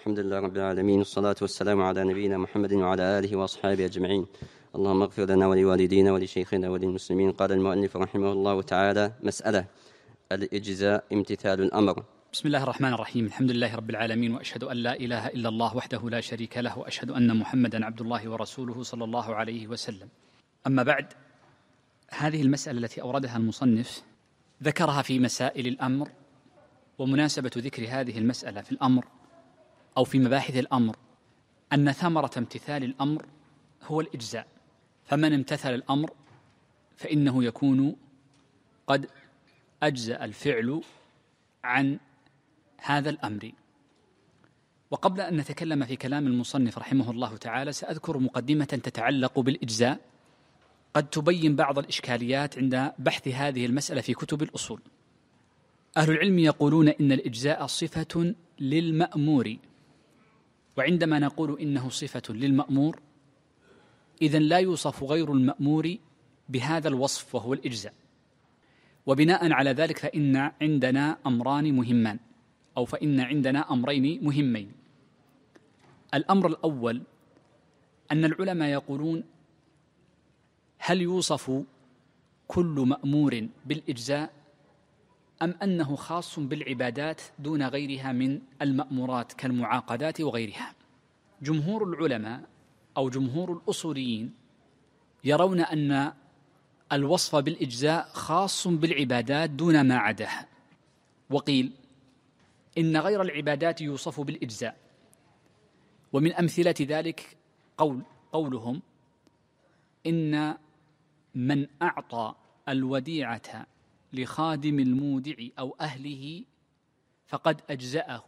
الحمد لله رب العالمين، والصلاة والسلام على نبينا محمد وعلى آله وأصحابه أجمعين. اللهم اغفر لنا ولوالدينا ولشيخنا وللمسلمين. قال المؤلف رحمه الله تعالى: مسألة الإجزاء امتثال الأمر. بسم الله الرحمن الرحيم. الحمد لله رب العالمين، وأشهد أن لا إله إلا الله وحده لا شريك له، وأشهد أن محمدا عبد الله ورسوله صلى الله عليه وسلم. أما بعد، هذه المسألة التي أوردها المصنف ذكرها في مسائل الأمر، ومناسبة ذكر هذه المسألة في الأمر أو في مباحث الأمر أن ثمرة امتثال الأمر هو الإجزاء، فمن امتثل الأمر فإنه يكون قد أجزأ الفعل عن هذا الأمر. وقبل أن نتكلم في كلام المصنف رحمه الله تعالى، سأذكر مقدمة تتعلق بالإجزاء قد تبين بعض الإشكاليات عند بحث هذه المسألة في كتب الأصول. أهل العلم يقولون إن الإجزاء صفة للمأمور، وعندما نقول إنه صفة للمأمور إذن لا يوصف غير المأمور بهذا الوصف وهو الإجزاء. وبناء على ذلك فإن عندنا أمران مهمان، أو فإن عندنا أمرين مهمين. الأمر الأول أن العلماء يقولون: هل يوصف كل مأمور بالإجزاء، أم أنه خاص بالعبادات دون غيرها من المأمورات كالمعاقدات وغيرها؟ جمهور العلماء أو جمهور الأصوليين يرون أن الوصف بالإجزاء خاص بالعبادات دون ما عداها، وقيل إن غير العبادات يوصف بالإجزاء. ومن أمثلة ذلك قولهم: إن من أعطى الوديعة لخادم المودع أو أهله فقد أجزأه،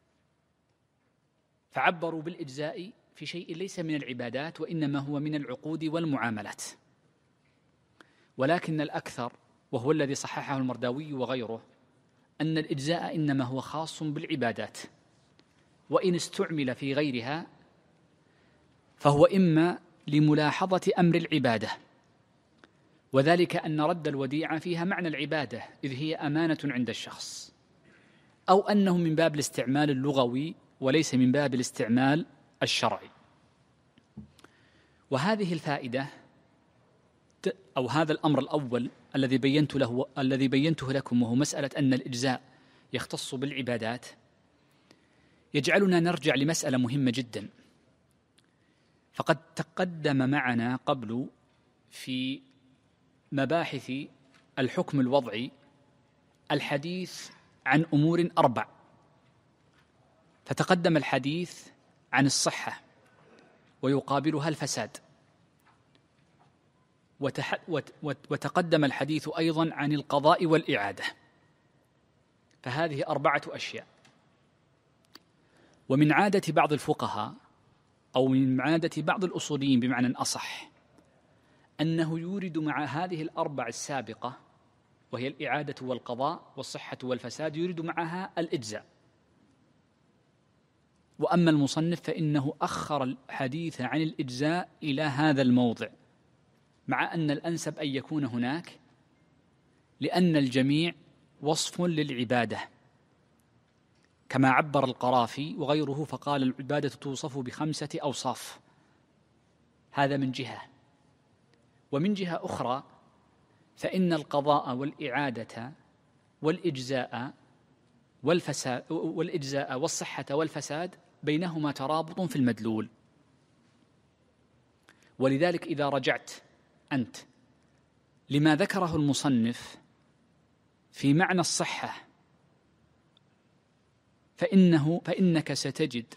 فعبروا بالإجزاء في شيء ليس من العبادات وإنما هو من العقود والمعاملات. ولكن الأكثر، وهو الذي صححه المرداوي وغيره، أن الإجزاء إنما هو خاص بالعبادات، وإن استعمل في غيرها فهو إما لملاحظة أمر العبادة، وذلك أن رد الوديعة فيها معنى العبادة إذ هي أمانة عند الشخص، أو أنه من باب الاستعمال اللغوي وليس من باب الاستعمال الشرعي. وهذه الفائدة أو هذا الأمر الأول الذي بينته لكم، وهو مسألة أن الإجزاء يختص بالعبادات، يجعلنا نرجع لمسألة مهمة جدا. فقد تقدم معنا قبل في مباحث الحكم الوضعي الحديث عن أمور 4، فتقدم الحديث عن الصحة ويقابلها الفساد، وتقدم الحديث أيضا عن القضاء والإعادة، فهذه 4 أشياء. ومن عادة بعض الفقهاء أو من عادة بعض الأصوليين بمعنى أصح أنه يورد مع هذه 4 السابقة، وهي الإعادة والقضاء والصحة والفساد، يورد معها الإجزاء. وأما المصنف فإنه أخر الحديث عن الإجزاء إلى هذا الموضع، مع أن الأنسب أن يكون هناك، لأن الجميع وصف للعبادة، كما عبر القرافي وغيره فقال: العبادة توصف ب5 أوصاف. هذا من جهة. ومن جهة أخرى فإن القضاء والإعادة والإجزاء والصحة والفساد بينهما ترابط في المدلول. ولذلك إذا رجعت أنت لما ذكره المصنف في معنى الصحة فإنك ستجد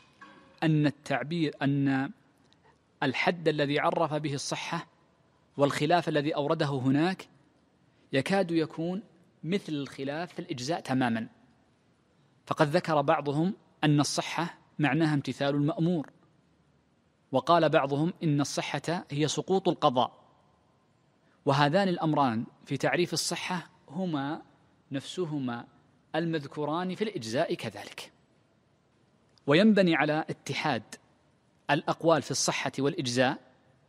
أن الحد الذي عرف به الصحة والخلاف الذي أورده هناك يكاد يكون مثل الخلاف في الإجزاء تماما. فقد ذكر بعضهم أن الصحة معناها امتثال المأمور، وقال بعضهم إن الصحة هي سقوط القضاء. وهذان الأمران في تعريف الصحة هما نفسهما المذكوران في الإجزاء كذلك. وينبني على اتحاد الأقوال في الصحة والإجزاء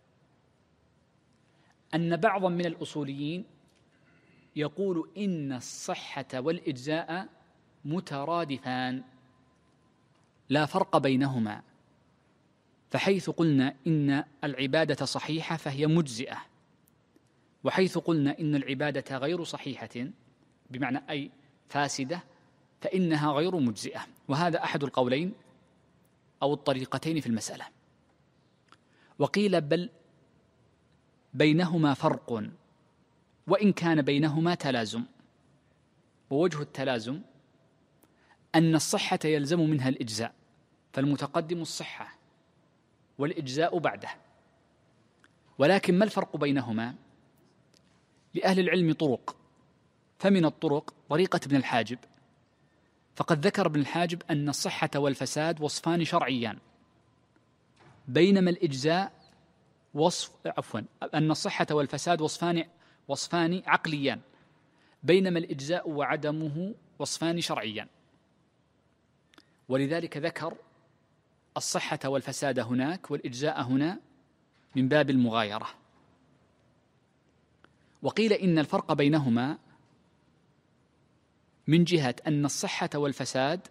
أن بعضا من الأصوليين يقول إن الصحة والإجزاء مترادفان، لا فرق بينهما، فحيث قلنا إن العبادة صحيحة فهي مجزئة، وحيث قلنا إن العبادة غير صحيحة بمعنى أي فاسدة فإنها غير مجزئة. وهذا أحد القولين أو الطريقتين في المسألة. وقيل بل بينهما فرق وإن كان بينهما تلازم، ووجه التلازم أن الصحة يلزم منها الإجزاء، فالمتقدم الصحة والإجزاء بعده. ولكن ما الفرق بينهما؟ لأهل العلم طرق، فمن الطرق طريقة ابن الحاجب، فقد ذكر ابن الحاجب أن الصحة والفساد وصفان شرعيان، بينما الإجزاء أن الصحة والفساد وصفان عقليان، بينما الإجزاء وعدمه وصفان شرعيان. ولذلك ذكر الصحة والفساد هناك والإجزاء هنا من باب المغايرة. وقيل إن الفرق بينهما من جهة أن الصحة والفساد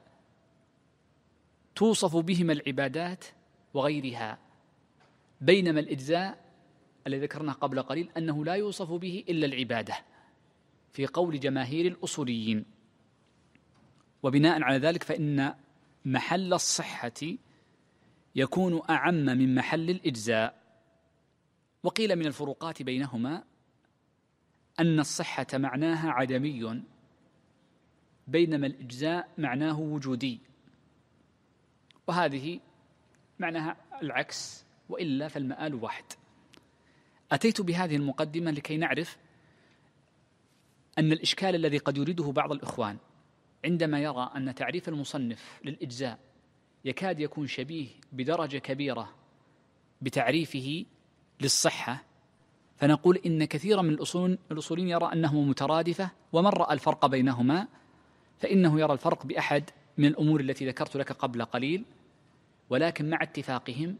توصف بهما العبادات وغيرها، بينما الإجزاء الذي ذكرناه قبل قليل أنه لا يوصف به إلا العبادة في قول جماهير الأصوليين. وبناء على ذلك فإن محل الصحة يكون أعم من محل الإجزاء. وقيل من الفروقات بينهما أن الصحة معناها عدمي، بينما الإجزاء معناه وجودي، وهذه معناها العكس، وإلا فالمآل واحد. أتيت بهذه المقدمة لكي نعرف أن الإشكال الذي قد يريده بعض الإخوان عندما يرى أن تعريف المصنف للإجزاء يكاد يكون شبيه بدرجة كبيرة بتعريفه للصحة، فنقول إن كثيرا من الأصوليين يرى أنهما مترادفة، ومن رأى الفرق بينهما فإنه يرى الفرق بأحد من الأمور التي ذكرت لك قبل قليل، ولكن مع اتفاقهم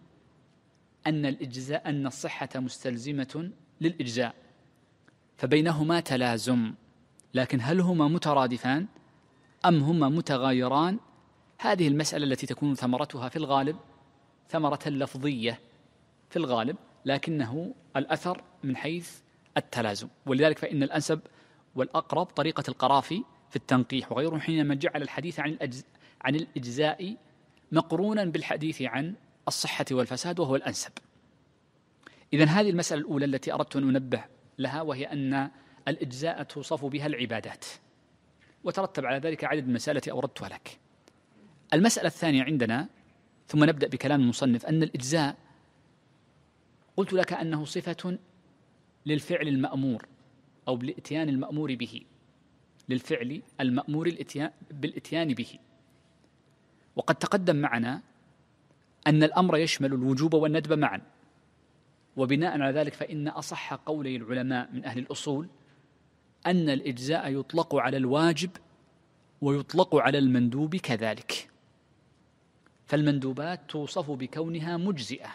أن الصحة مستلزمة للإجزاء، فبينهما تلازم. لكن هل هما مترادفان أم هما متغايران؟ هذه المسألة التي تكون ثمرتها في الغالب ثمرة لفظية في الغالب، لكنه الأثر من حيث التلازم. ولذلك فإن الأنسب والأقرب طريقة القرافي في التنقيح وغيره حينما جعل الحديث عن الإجزاء مقرونا بالحديث عن الصحة والفساد، وهو الأنسب. إذن هذه المسألة الأولى التي أردت أن أنبه لها، وهي أن الإجزاء توصف بها العبادات، وترتب على ذلك عدد من المسائل التي أوردتها لك. المسألة الثانية عندنا، ثم نبدأ بكلام المصنف، أن الإجزاء قلت لك أنه صفة للفعل المأمور أو بالإتيان المأمور به، للفعل المأمور بالإتيان به. وقد تقدم معنا أن الأمر يشمل الوجوب والندب معا، وبناء على ذلك فإن أصح قولي العلماء من أهل الأصول أن الإجزاء يطلق على الواجب ويطلق على المندوب كذلك. فالمندوبات توصف بكونها مجزئة،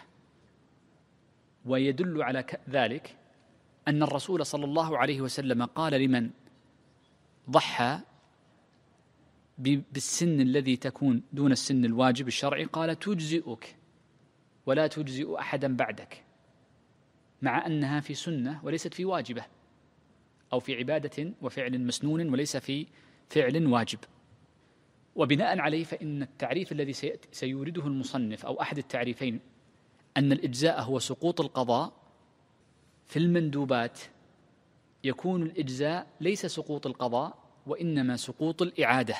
ويدل على ذلك أن الرسول صلى الله عليه وسلم قال لمن ضحى بالسن الذي تكون دون السن الواجب الشرعي، قال تجزئك ولا تجزئ أحدا بعدك، مع أنها في سنة وليست في واجبة، أو في عبادة وفعل مسنون وليس في فعل واجب. وبناء عليه فإن التعريف الذي سيورده المصنف أو أحد التعريفين أن الإجزاء هو سقوط القضاء في المندوبات، يكون الإجزاء ليس سقوط القضاء وإنما سقوط الإعادة.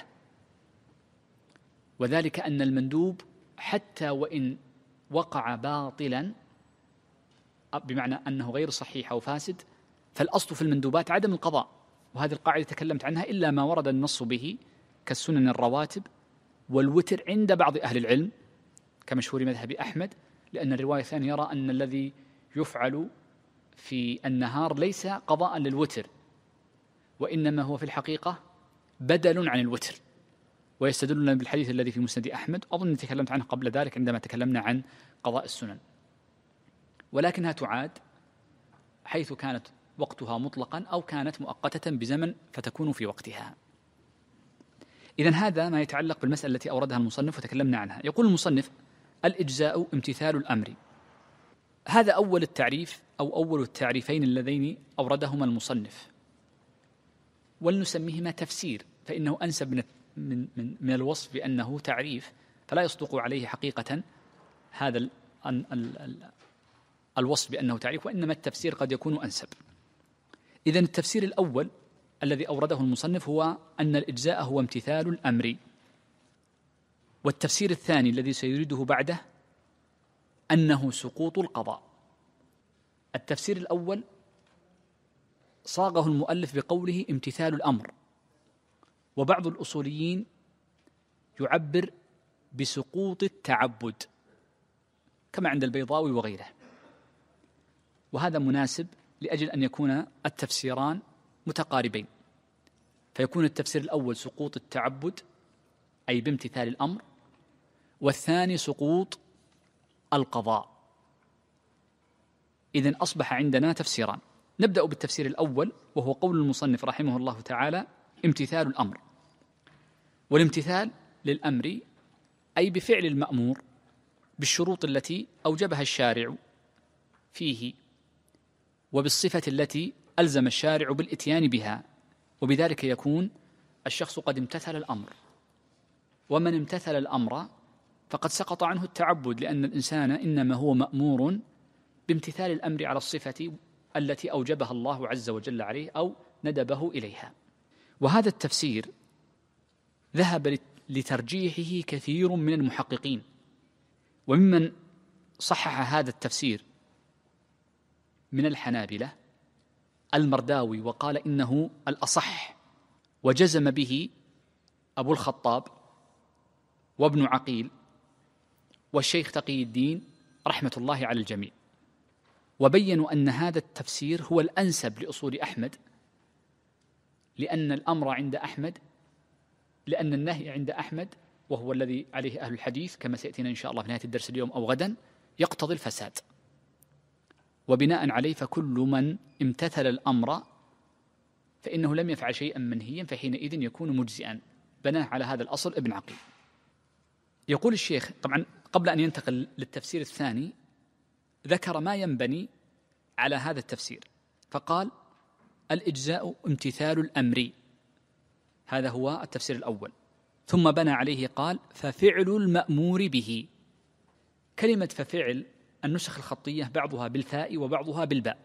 وذلك أن المندوب حتى وإن وقع باطلا بمعنى أنه غير صحيح أو فاسد، فالأصل في المندوبات عدم القضاء، وهذه القاعدة تكلمت عنها إلا ما ورد النص به كالسنن الرواتب والوتر عند بعض أهل العلم كمشهور مذهب أحمد، لأن الرواية الثانية يرى أن الذي يفعل في النهار ليس قضاء للوتر، وإنما هو في الحقيقة بدل عن الوتر، ويستدلون بالحديث الذي في مسند أحمد، أظن تكلمت عنه قبل ذلك عندما تكلمنا عن قضاء السنن، ولكنها تعاد حيث كانت وقتها مطلقا أو كانت مؤقتة بزمن فتكون في وقتها. إذن هذا ما يتعلق بالمسألة التي أوردها المصنف وتكلمنا عنها. يقول المصنف: الإجزاء امتثال الأمر. هذا أول التعريف أو أول التعريفين اللذين أوردهما المصنف، ولنسميهما تفسير، فإنه أنسب من الوصف بأنه تعريف، فلا يصدق عليه حقيقة هذا الوصف بأنه تعريف، وإنما التفسير قد يكون أنسب. إذن التفسير الأول الذي أورده المصنف هو أن الإجزاء هو امتثال الأمر. والتفسير الثاني الذي سيريده بعده أنه سقوط القضاء. التفسير الأول صاغه المؤلف بقوله امتثال الأمر، وبعض الأصوليين يعبر بسقوط التعبد كما عند البيضاوي وغيره، وهذا مناسب لأجل أن يكون التفسيران متقاربين، فيكون التفسير الأول سقوط التعبد أي بامتثال الأمر، والثاني سقوط القضاء. إذن أصبح عندنا تفسيران. نبدأ بالتفسير الأول، وهو قول المصنف رحمه الله تعالى: امتثال الأمر. والامتثال للأمر أي بفعل المأمور بالشروط التي أوجبها الشارع فيه، وبالصفة التي ألزم الشارع بالإتيان بها، وبذلك يكون الشخص قد امتثل الأمر. ومن امتثل الأمر فقد سقط عنه التعبد، لأن الإنسان إنما هو مأمور بامتثال الأمر على الصفة التي أوجبها الله عز وجل عليه أو ندبه إليها. وهذا التفسير ذهب لترجيحه كثير من المحققين، وممن صحح هذا التفسير من الحنابلة المرداوي، وقال إنه الأصح، وجزم به أبو الخطاب وابن عقيل والشيخ تقي الدين رحمة الله على الجميع، وبينوا أن هذا التفسير هو الأنسب لأصول أحمد، لأن الأمر عند أحمد، لأن النهي عند أحمد، وهو الذي عليه أهل الحديث كما سيأتينا إن شاء الله في نهاية الدرس اليوم أو غدا، يقتضي الفساد. وبناء عليه فكل من امتثل الأمر فإنه لم يفعل شيئا منهيا، فحينئذ يكون مجزئا. بناه على هذا الأصل ابن عقيل. يقول الشيخ، طبعا قبل أن ينتقل للتفسير الثاني ذكر ما ينبني على هذا التفسير، فقال: الإجزاء امتثال الأمر، هذا هو التفسير الأول. ثم بنى عليه قال: ففعل المأمور به. كلمة ففعل النسخ الخطية بعضها بالفاء وبعضها بالباء،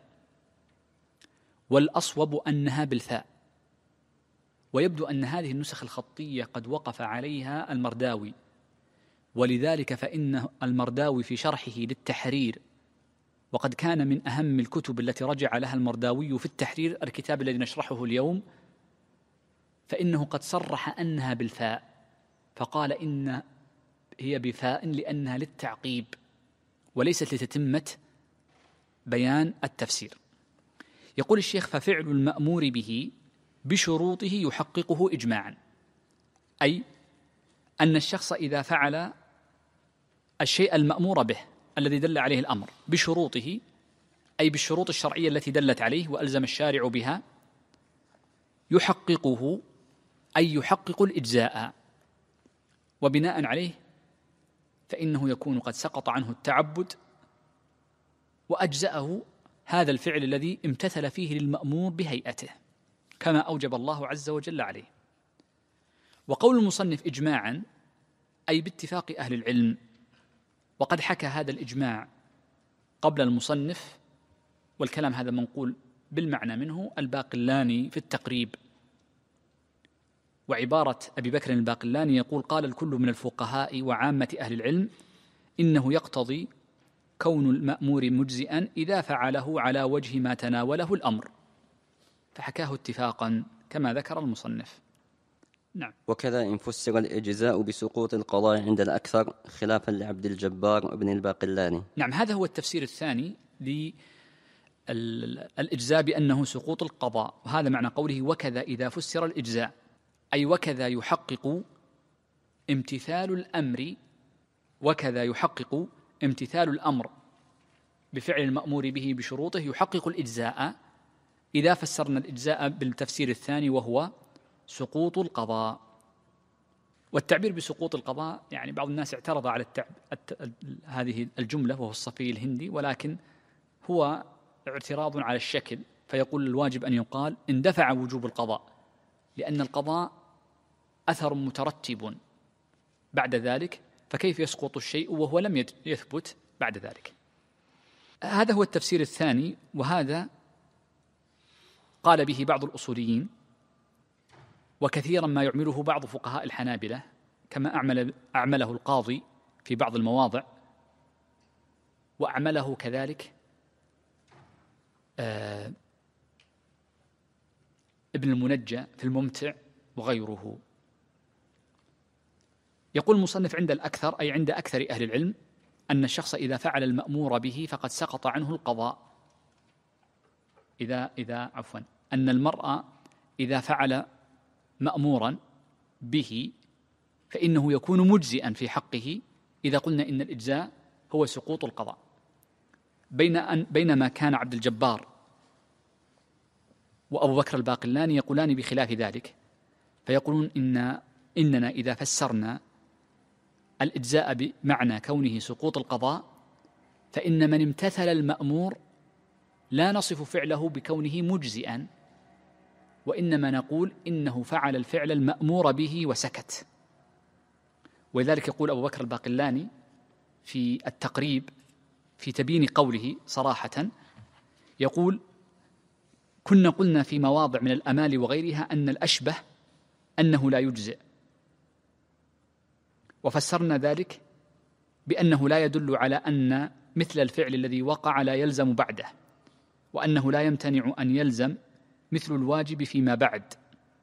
والأصوب أنها بالفاء، ويبدو أن هذه النسخ الخطية قد وقف عليها المرداوي، ولذلك فإن المرداوي في شرحه للتحرير، وقد كان من أهم الكتب التي رجع لها المرداوي في التحرير الكتاب الذي نشرحه اليوم، فإنه قد صرح أنها بالفاء، فقال إن هي بفاء لأنها للتعقيب وليست لتتمة بيان التفسير. يقول الشيخ: ففعل المأمور به بشروطه يحققه إجماعا، أي أن الشخص إذا فعل الشيء المأمور به الذي دل عليه الأمر بشروطه، أي بالشروط الشرعية التي دلت عليه وألزم الشارع بها، يحققه أي يحقق الإجزاء، وبناء عليه فإنه يكون قد سقط عنه التعبد وأجزأه هذا الفعل الذي امتثل فيه للمأمور بهيئته كما أوجب الله عز وجل عليه. وقول المصنف إجماعا أي باتفاق أهل العلم، وقد حكى هذا الإجماع قبل المصنف، والكلام هذا منقول بالمعنى منه الباقلاني في التقريب. وعبارة أبي بكر الباقلاني يقول: قال الكل من الفقهاء وعامة أهل العلم إنه يقتضي كون المأمور مجزئا إذا فعله على وجه ما تناوله الأمر، فحكاه اتفاقا كما ذكر المصنف. نعم. وكذا إن فسر الإجزاء بسقوط القضاء عند الأكثر خلافا لعبد الجبار ابن الباقلاني. نعم، هذا هو التفسير الثاني للإجزاء بأنه سقوط القضاء، وهذا معنى قوله: وكذا إذا فسر الإجزاء، أي وكذا يحقق امتثال الأمر، وكذا يحقق امتثال الأمر بفعل المأمور به بشروطه يحقق الإجزاء، إذا فسرنا الإجزاء بالتفسير الثاني وهو سقوط القضاء. والتعبير بسقوط القضاء يعني بعض الناس اعترض على هذه الجملة وهو الصفي الهندي، ولكن هو اعتراض على الشكل، فيقول الواجب أن يقال اندفع وجوب القضاء، لأن القضاء أثر مترتب بعد ذلك، فكيف يسقط الشيء وهو لم يثبت بعد ذلك؟ هذا هو التفسير الثاني، وهذا قال به بعض الأصوليين، وكثيرا ما يعمله بعض فقهاء الحنابلة، كما أعمله القاضي في بعض المواضع، وأعمله كذلك ابن المنجى في الممتع وغيره. يقول المصنف عند الأكثر، أي عند أكثر أهل العلم، أن الشخص إذا فعل المأمور به فقد سقط عنه القضاء. أن المرء إذا فعل مأمورا به فإنه يكون مجزئا في حقه، إذا قلنا إن الإجزاء هو سقوط القضاء، بينما كان عبد الجبار وأبو بكر الباقلاني يقولان بخلاف ذلك، فيقولون إننا إذا فسرنا الإجزاء بمعنى كونه سقوط القضاء، فإن من امتثل المأمور لا نصف فعله بكونه مجزئا، وإنما نقول إنه فعل الفعل المأمور به وسكت. ولذلك يقول أبو بكر الباقلاني في التقريب في تبيين قوله صراحة، يقول: كنا قلنا في مواضع من الأمال وغيرها أن الأشبه أنه لا يجزئ، وفسرنا ذلك بأنه لا يدل على أن مثل الفعل الذي وقع لا يلزم بعده، وأنه لا يمتنع أن يلزم مثل الواجب فيما بعد.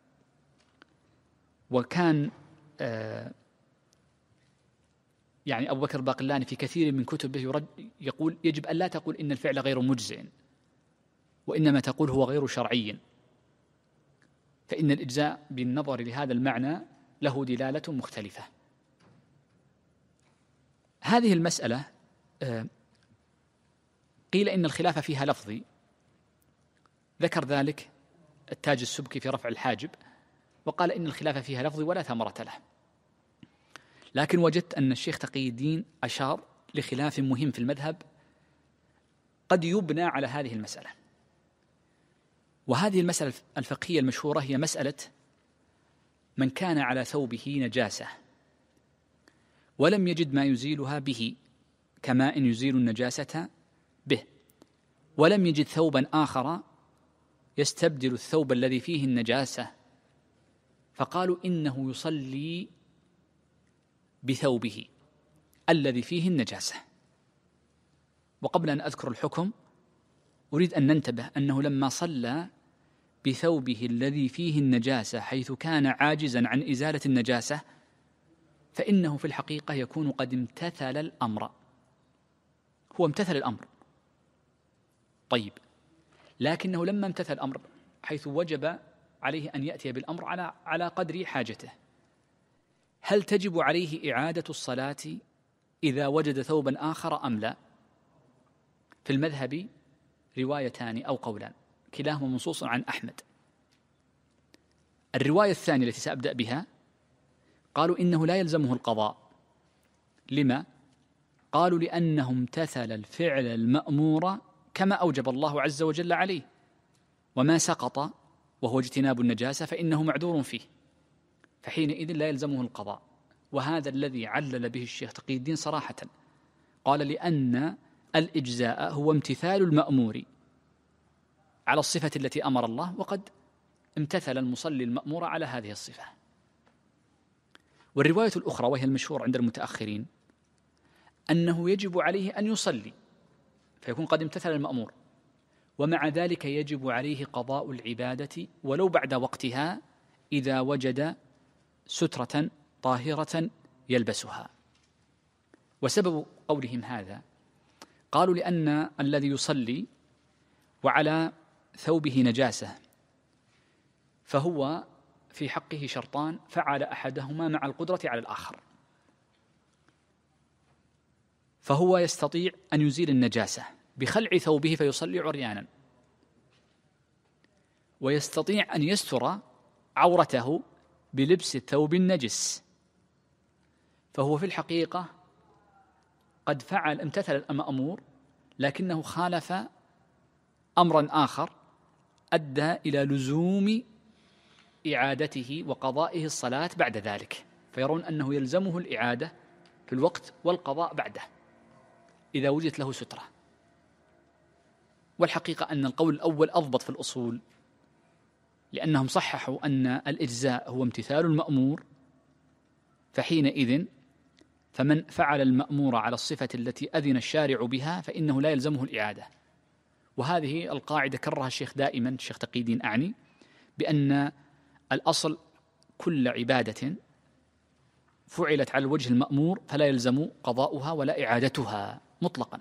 وكان يعني أبو بكر الباقلاني في كثير من كتبه يقول يجب أن لا تقول إن الفعل غير مجزئ، وإنما تقول هو غير شرعي، فإن الإجزاء بالنظر لهذا المعنى له دلالة مختلفة. هذه المسألة قيل إن الخلاف فيها لفظي، ذكر ذلك التاج السبكي في رفع الحاجب، وقال إن الخلاف فيها لفظي ولا ثمرة له. لكن وجدت أن الشيخ تقي الدين أشار لخلاف مهم في المذهب قد يبنى على هذه المسألة، وهذه المسألة الفقهية المشهورة هي مسألة من كان على ثوبه نجاسة ولم يجد ما يزيلها به كماء يزيل النجاسة به، ولم يجد ثوبا آخر يستبدل الثوب الذي فيه النجاسة، فقالوا إنه يصلي بثوبه الذي فيه النجاسة. وقبل أن أذكر الحكم أريد أن ننتبه أنه لما صلى بثوبه الذي فيه النجاسة حيث كان عاجزا عن إزالة النجاسة، فإنه في الحقيقة يكون قد امتثل الأمر، هو امتثل الأمر. طيب، لكنه لما امتثل الأمر حيث وجب عليه أن يأتي بالأمر على قدر حاجته، هل تجب عليه إعادة الصلاة إذا وجد ثوبا آخر أم لا؟ في المذهب روايتان أو قولان، كلاهما منصوص عن أحمد. الرواية الثانية التي سأبدأ بها قالوا إنه لا يلزمه القضاء. لما؟ قالوا لأنه امتثل الفعل المأمور كما أوجب الله عز وجل عليه، وما سقط وهو اجتناب النجاسة فإنه معذور فيه، فحينئذ لا يلزمه القضاء. وهذا الذي علل به الشيخ تقي الدين صراحة، قال لأن الإجزاء هو امتثال المأمور على الصفة التي أمر الله، وقد امتثل المصلي المأمور على هذه الصفة. والرواية الأخرى وهي المشهور عند المتأخرين أنه يجب عليه أن يصلي، فيكون قد امتثل المأمور، ومع ذلك يجب عليه قضاء العبادة ولو بعد وقتها إذا وجد سترة طاهرة يلبسها. وسبب قولهم هذا قالوا لأن الذي يصلي وعلى ثوبه نجاسة فهو في حقه شرطان، فعل أحدهما مع القدرة على الآخر، فهو يستطيع أن يزيل النجاسة بخلع ثوبه فيصلي عريانا، ويستطيع أن يستر عورته بلبس الثوب النجس فهو في الحقيقة قد امتثل المأمور، لكنه خالف أمرا آخر أدى إلى لزوم إعادته وقضائه الصلاة بعد ذلك، فيرون أنه يلزمه الإعادة في الوقت والقضاء بعده إذا وجدت له سترة. والحقيقة أن القول الأول أضبط في الأصول، لأنهم صححوا أن الإجزاء هو امتثال المأمور، فحينئذ فمن فعل المأمور على الصفة التي أذن الشارع بها فإنه لا يلزمه الإعادة. وهذه القاعدة كررها الشيخ دائما، الشيخ تقي الدين أعني، بأن الأصل كل عبادة فعلت على الوجه المأمور فلا يلزم قضاؤها ولا إعادتها مطلقا.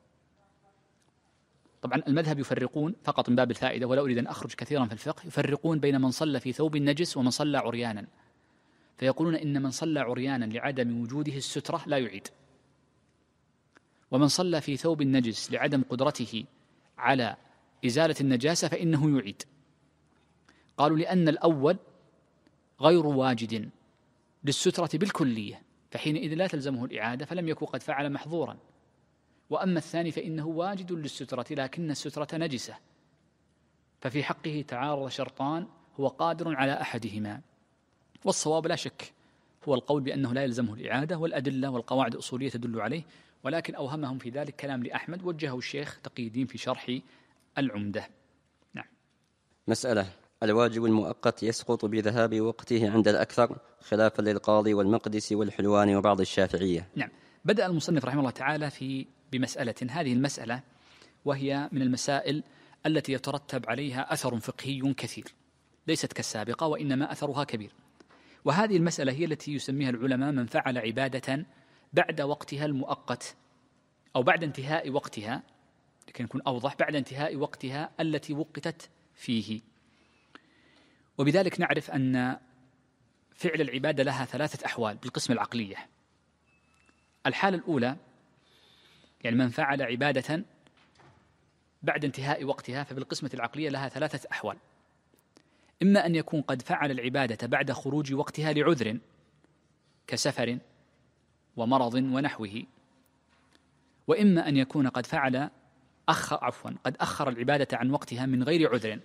طبعا المذهب يفرقون فقط من باب الفائدة، ولا أريد أن أخرج كثيرا في الفقه، يفرقون بين من صلى في ثوب نجس ومن صلى عريانا، فيقولون إن من صلى عريانا لعدم وجوده السترة لا يعيد، ومن صلى في ثوب نجس لعدم قدرته على إزالة النجاسة فإنه يعيد. قالوا لأن الأول غير واجد للسترة بالكلية، فحينئذ لا تلزمه الإعادة فلم يكن قد فعل محظورا، وأما الثاني فإنه واجد للسترة لكن السترة نجسة، ففي حقه تعارض شرطان هو قادر على أحدهما. والصواب لا شك هو القول بأنه لا يلزمه الإعادة، والأدلة والقواعد الأصولية تدل عليه، ولكن أوهمهم في ذلك كلام لأحمد وجهه الشيخ تقي الدين في شرح العمدة. نعم. مسألة: الواجب المؤقت يسقط بذهاب وقته عند الأكثر خلافا للقاضي والمقدسي والحلواني وبعض الشافعية. نعم. بدأ المصنف رحمه الله تعالى بمسألة، هذه المسألة وهي من المسائل التي يترتب عليها أثر فقهي كثير، ليست كالسابقة وإنما أثرها كبير. وهذه المسألة هي التي يسميها العلماء من فعل عبادة بعد وقتها المؤقت أو بعد انتهاء وقتها، لكن يكون أوضح، بعد انتهاء وقتها التي وقتت فيه. وبذلك نعرف أن فعل العبادة لها ثلاثة أحوال بالقسم العقلية. الحالة الأولى يعني من فعل عبادة بعد انتهاء وقتها، فبالقسمة العقلية لها ثلاثة أحوال: إما أن يكون قد فعل العبادة بعد خروج وقتها لعذر كسفر ومرض ونحوه، وإما أن يكون قد قد أخر العبادة عن وقتها من غير عذر.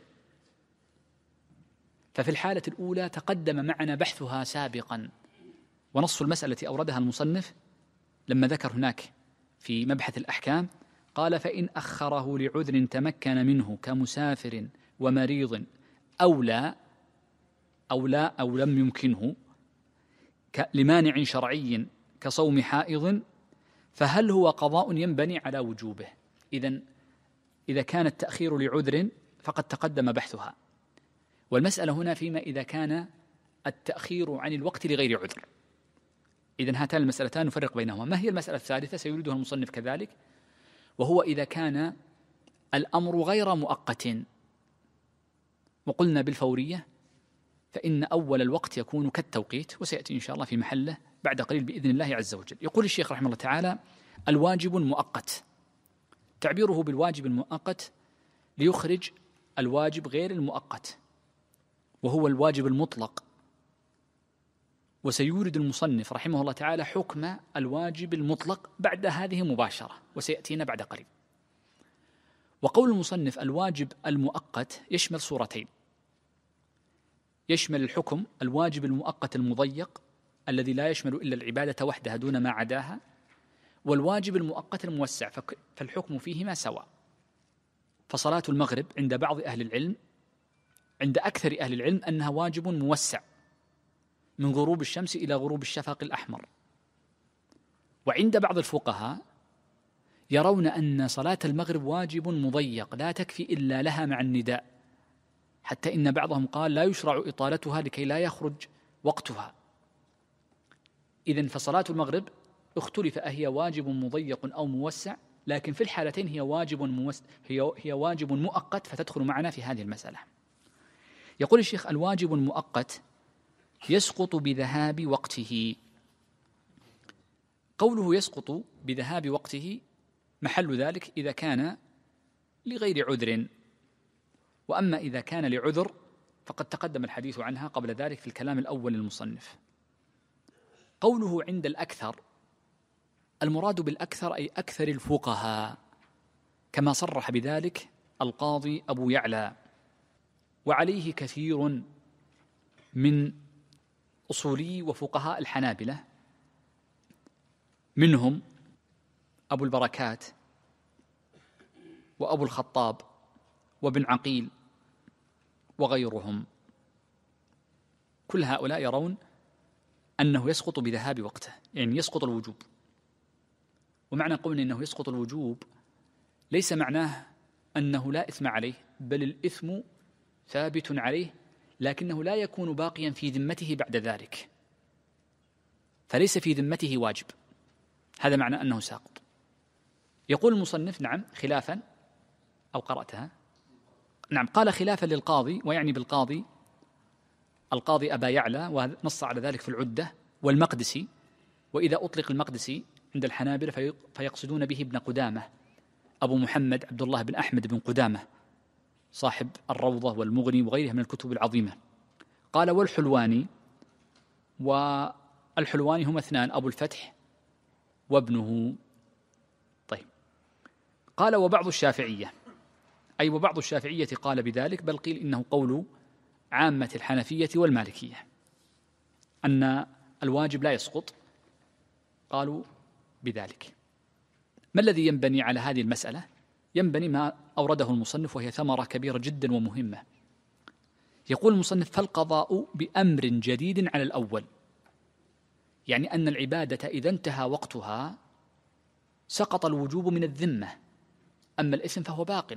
ففي الحالة الأولى تقدم معنا بحثها سابقا، ونص المسألة التي أوردها المصنف لما ذكر هناك في مبحث الأحكام قال: فإن أخره لعذر تمكن منه كمسافر ومريض أو لم يمكنه لمانع شرعي كصوم حائض، فهل هو قضاء ينبني على وجوبه؟ إذا كان التأخير لعذر فقد تقدم بحثها، والمسألة هنا فيما إذا كان التأخير عن الوقت لغير عذر. إذن هاتان المسألتان نفرق بينهما. ما هي المسألة الثالثة سيريدها المصنف كذلك، وهو إذا كان الأمر غير مؤقت، وقلنا بالفورية فإن أول الوقت يكون كالتوقيت، وسيأتي إن شاء الله في محله بعد قليل بإذن الله عز وجل. يقول الشيخ رحمه الله تعالى: الواجب المؤقت، تعبيره بالواجب المؤقت ليخرج الواجب غير المؤقت وهو الواجب المطلق، وسيورد المصنف رحمه الله تعالى حكم الواجب المطلق بعد هذه مباشرة، وسيأتينا بعد قريب. وقول المصنف الواجب المؤقت يشمل صورتين: يشمل الحكم الواجب المؤقت المضيق الذي لا يشمل إلا العبادة وحدها دون ما عداها، والواجب المؤقت الموسع، فالحكم فيهما سواء. فصلاة المغرب عند بعض أهل العلم، عند أكثر أهل العلم، أنها واجب موسع من غروب الشمس إلى غروب الشفق الأحمر. وعند بعض الفقهاء يرون أن صلاة المغرب واجب مضيق لا تكفي إلا لها مع النداء، حتى إن بعضهم قال لا يشرع إطالتها لكي لا يخرج وقتها. إذن فصلاة المغرب اختلف أهي واجب مضيق أو موسع، لكن في الحالتين هي واجب مؤقت، فتدخل معنا في هذه المسألة. يقول الشيخ: الواجب المؤقت يسقط بذهاب وقته. قوله يسقط بذهاب وقته محل ذلك إذا كان لغير عذر، وأما إذا كان لعذر فقد تقدم الحديث عنها قبل ذلك في الكلام الأول للمصنف. قوله عند الأكثر، المراد بالأكثر أي أكثر الفقهاء، كما صرح بذلك القاضي أبو يعلى، وعليه كثير من أصولي وفقهاء الحنابلة، منهم أبو البركات وأبو الخطاب وابن عقيل وغيرهم. كل هؤلاء يرون أنه يسقط بذهاب وقته، يعني يسقط الوجوب. ومعنى قولنا أنه يسقط الوجوب ليس معناه أنه لا إثم عليه، بل الإثم ثابت عليه، لكنه لا يكون باقيا في ذمته بعد ذلك، فليس في ذمته واجب. هذا معنى أنه ساقط. يقول المصنف نعم خلافا، أو قرأتها؟ نعم، قال خلافا للقاضي، ويعني بالقاضي القاضي أبا يعلى، ونص على ذلك في العدة، والمقدسي. وإذا أطلق المقدسي عند الحنابلة فيقصدون به ابن قدامة، أبو محمد عبد الله بن أحمد بن قدامة، صاحب الروضة والمغني وغيرها من الكتب العظيمة. قال والحلواني، والحلواني هم اثنان، أبو الفتح وابنه. طيب، قال وبعض الشافعية، أي وبعض الشافعية قال بذلك، بل قيل إنه قول عامة الحنفية والمالكية أن الواجب لا يسقط، قالوا بذلك. ما الذي ينبني على هذه المسألة؟ ينبني ما أورده المصنف، وهي ثمرة كبيرة جدا ومهمة. يقول المصنف فالقضاء بأمر جديد على الأول، يعني أن العبادة إذا انتهى وقتها سقط الوجوب من الذمة، أما الإثم فهو باق.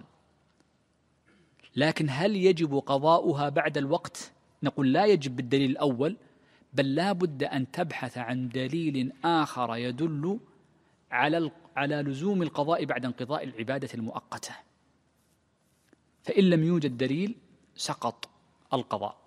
لكن هل يجب قضاؤها بعد الوقت؟ نقول لا يجب بالدليل الأول، بل لا بد أن تبحث عن دليل آخر يدل على لزوم القضاء بعد انقضاء العبادة المؤقتة. فإن لم يوجد دليل سقط القضاء.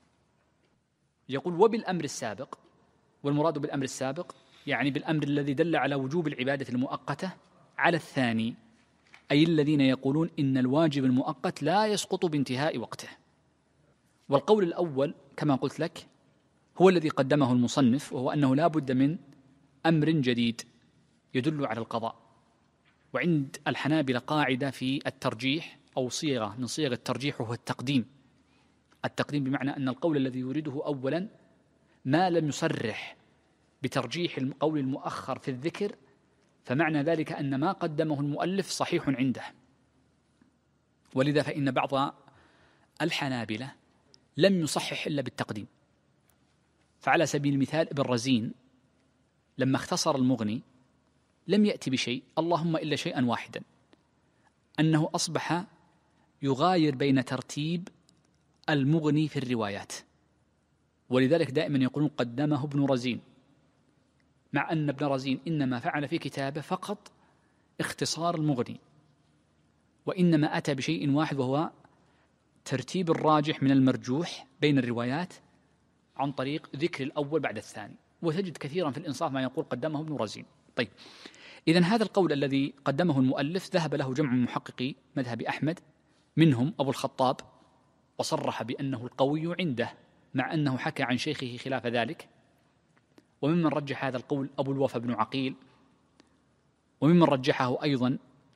يقول وبالأمر السابق، والمراد بالأمر السابق يعني بالأمر الذي دل على وجوب العبادة المؤقتة على الثاني، أي الذين يقولون إن الواجب المؤقت لا يسقط بانتهاء وقته. والقول الأول كما قلت لك هو الذي قدمه المصنف، وهو أنه لا بد من أمر جديد يدل على القضاء. وعند الحنابلة قاعدة في الترجيح، أو صيغة من صيغ الترجيح، وهو التقديم. التقديم بمعنى أن القول الذي يريده أولا ما لم يصرح بترجيح القول المؤخر في الذكر، فمعنى ذلك أن ما قدمه المؤلف صحيح عنده. ولذا فإن بعض الحنابلة لم يصحح إلا بالتقديم. فعلى سبيل المثال ابن رزين لما اختصر المغني لم يأتي بشيء اللهم إلا شيئا واحدا، أنه أصبح يغاير بين ترتيب المغني في الروايات. ولذلك دائما يقولون قدمه ابن رزين، مع أن ابن رزين إنما فعل في كتابه فقط اختصار المغني، وإنما أتى بشيء واحد، وهو ترتيب الراجح من المرجوح بين الروايات عن طريق ذكر الأول بعد الثاني. وتجد كثيرا في الإنصاف ما يقول قدمه ابن رزين. طيب، إذن هذا القول الذي قدمه المؤلف ذهب له جمع من محققي مذهب أحمد، منهم أبو الخطاب، وصرح بأنه القوي عنده، مع أنه حكى عن شيخه خلاف ذلك. وممن رجح هذا القول أبو الوفا بن عقيل، وممن رجحه أيضا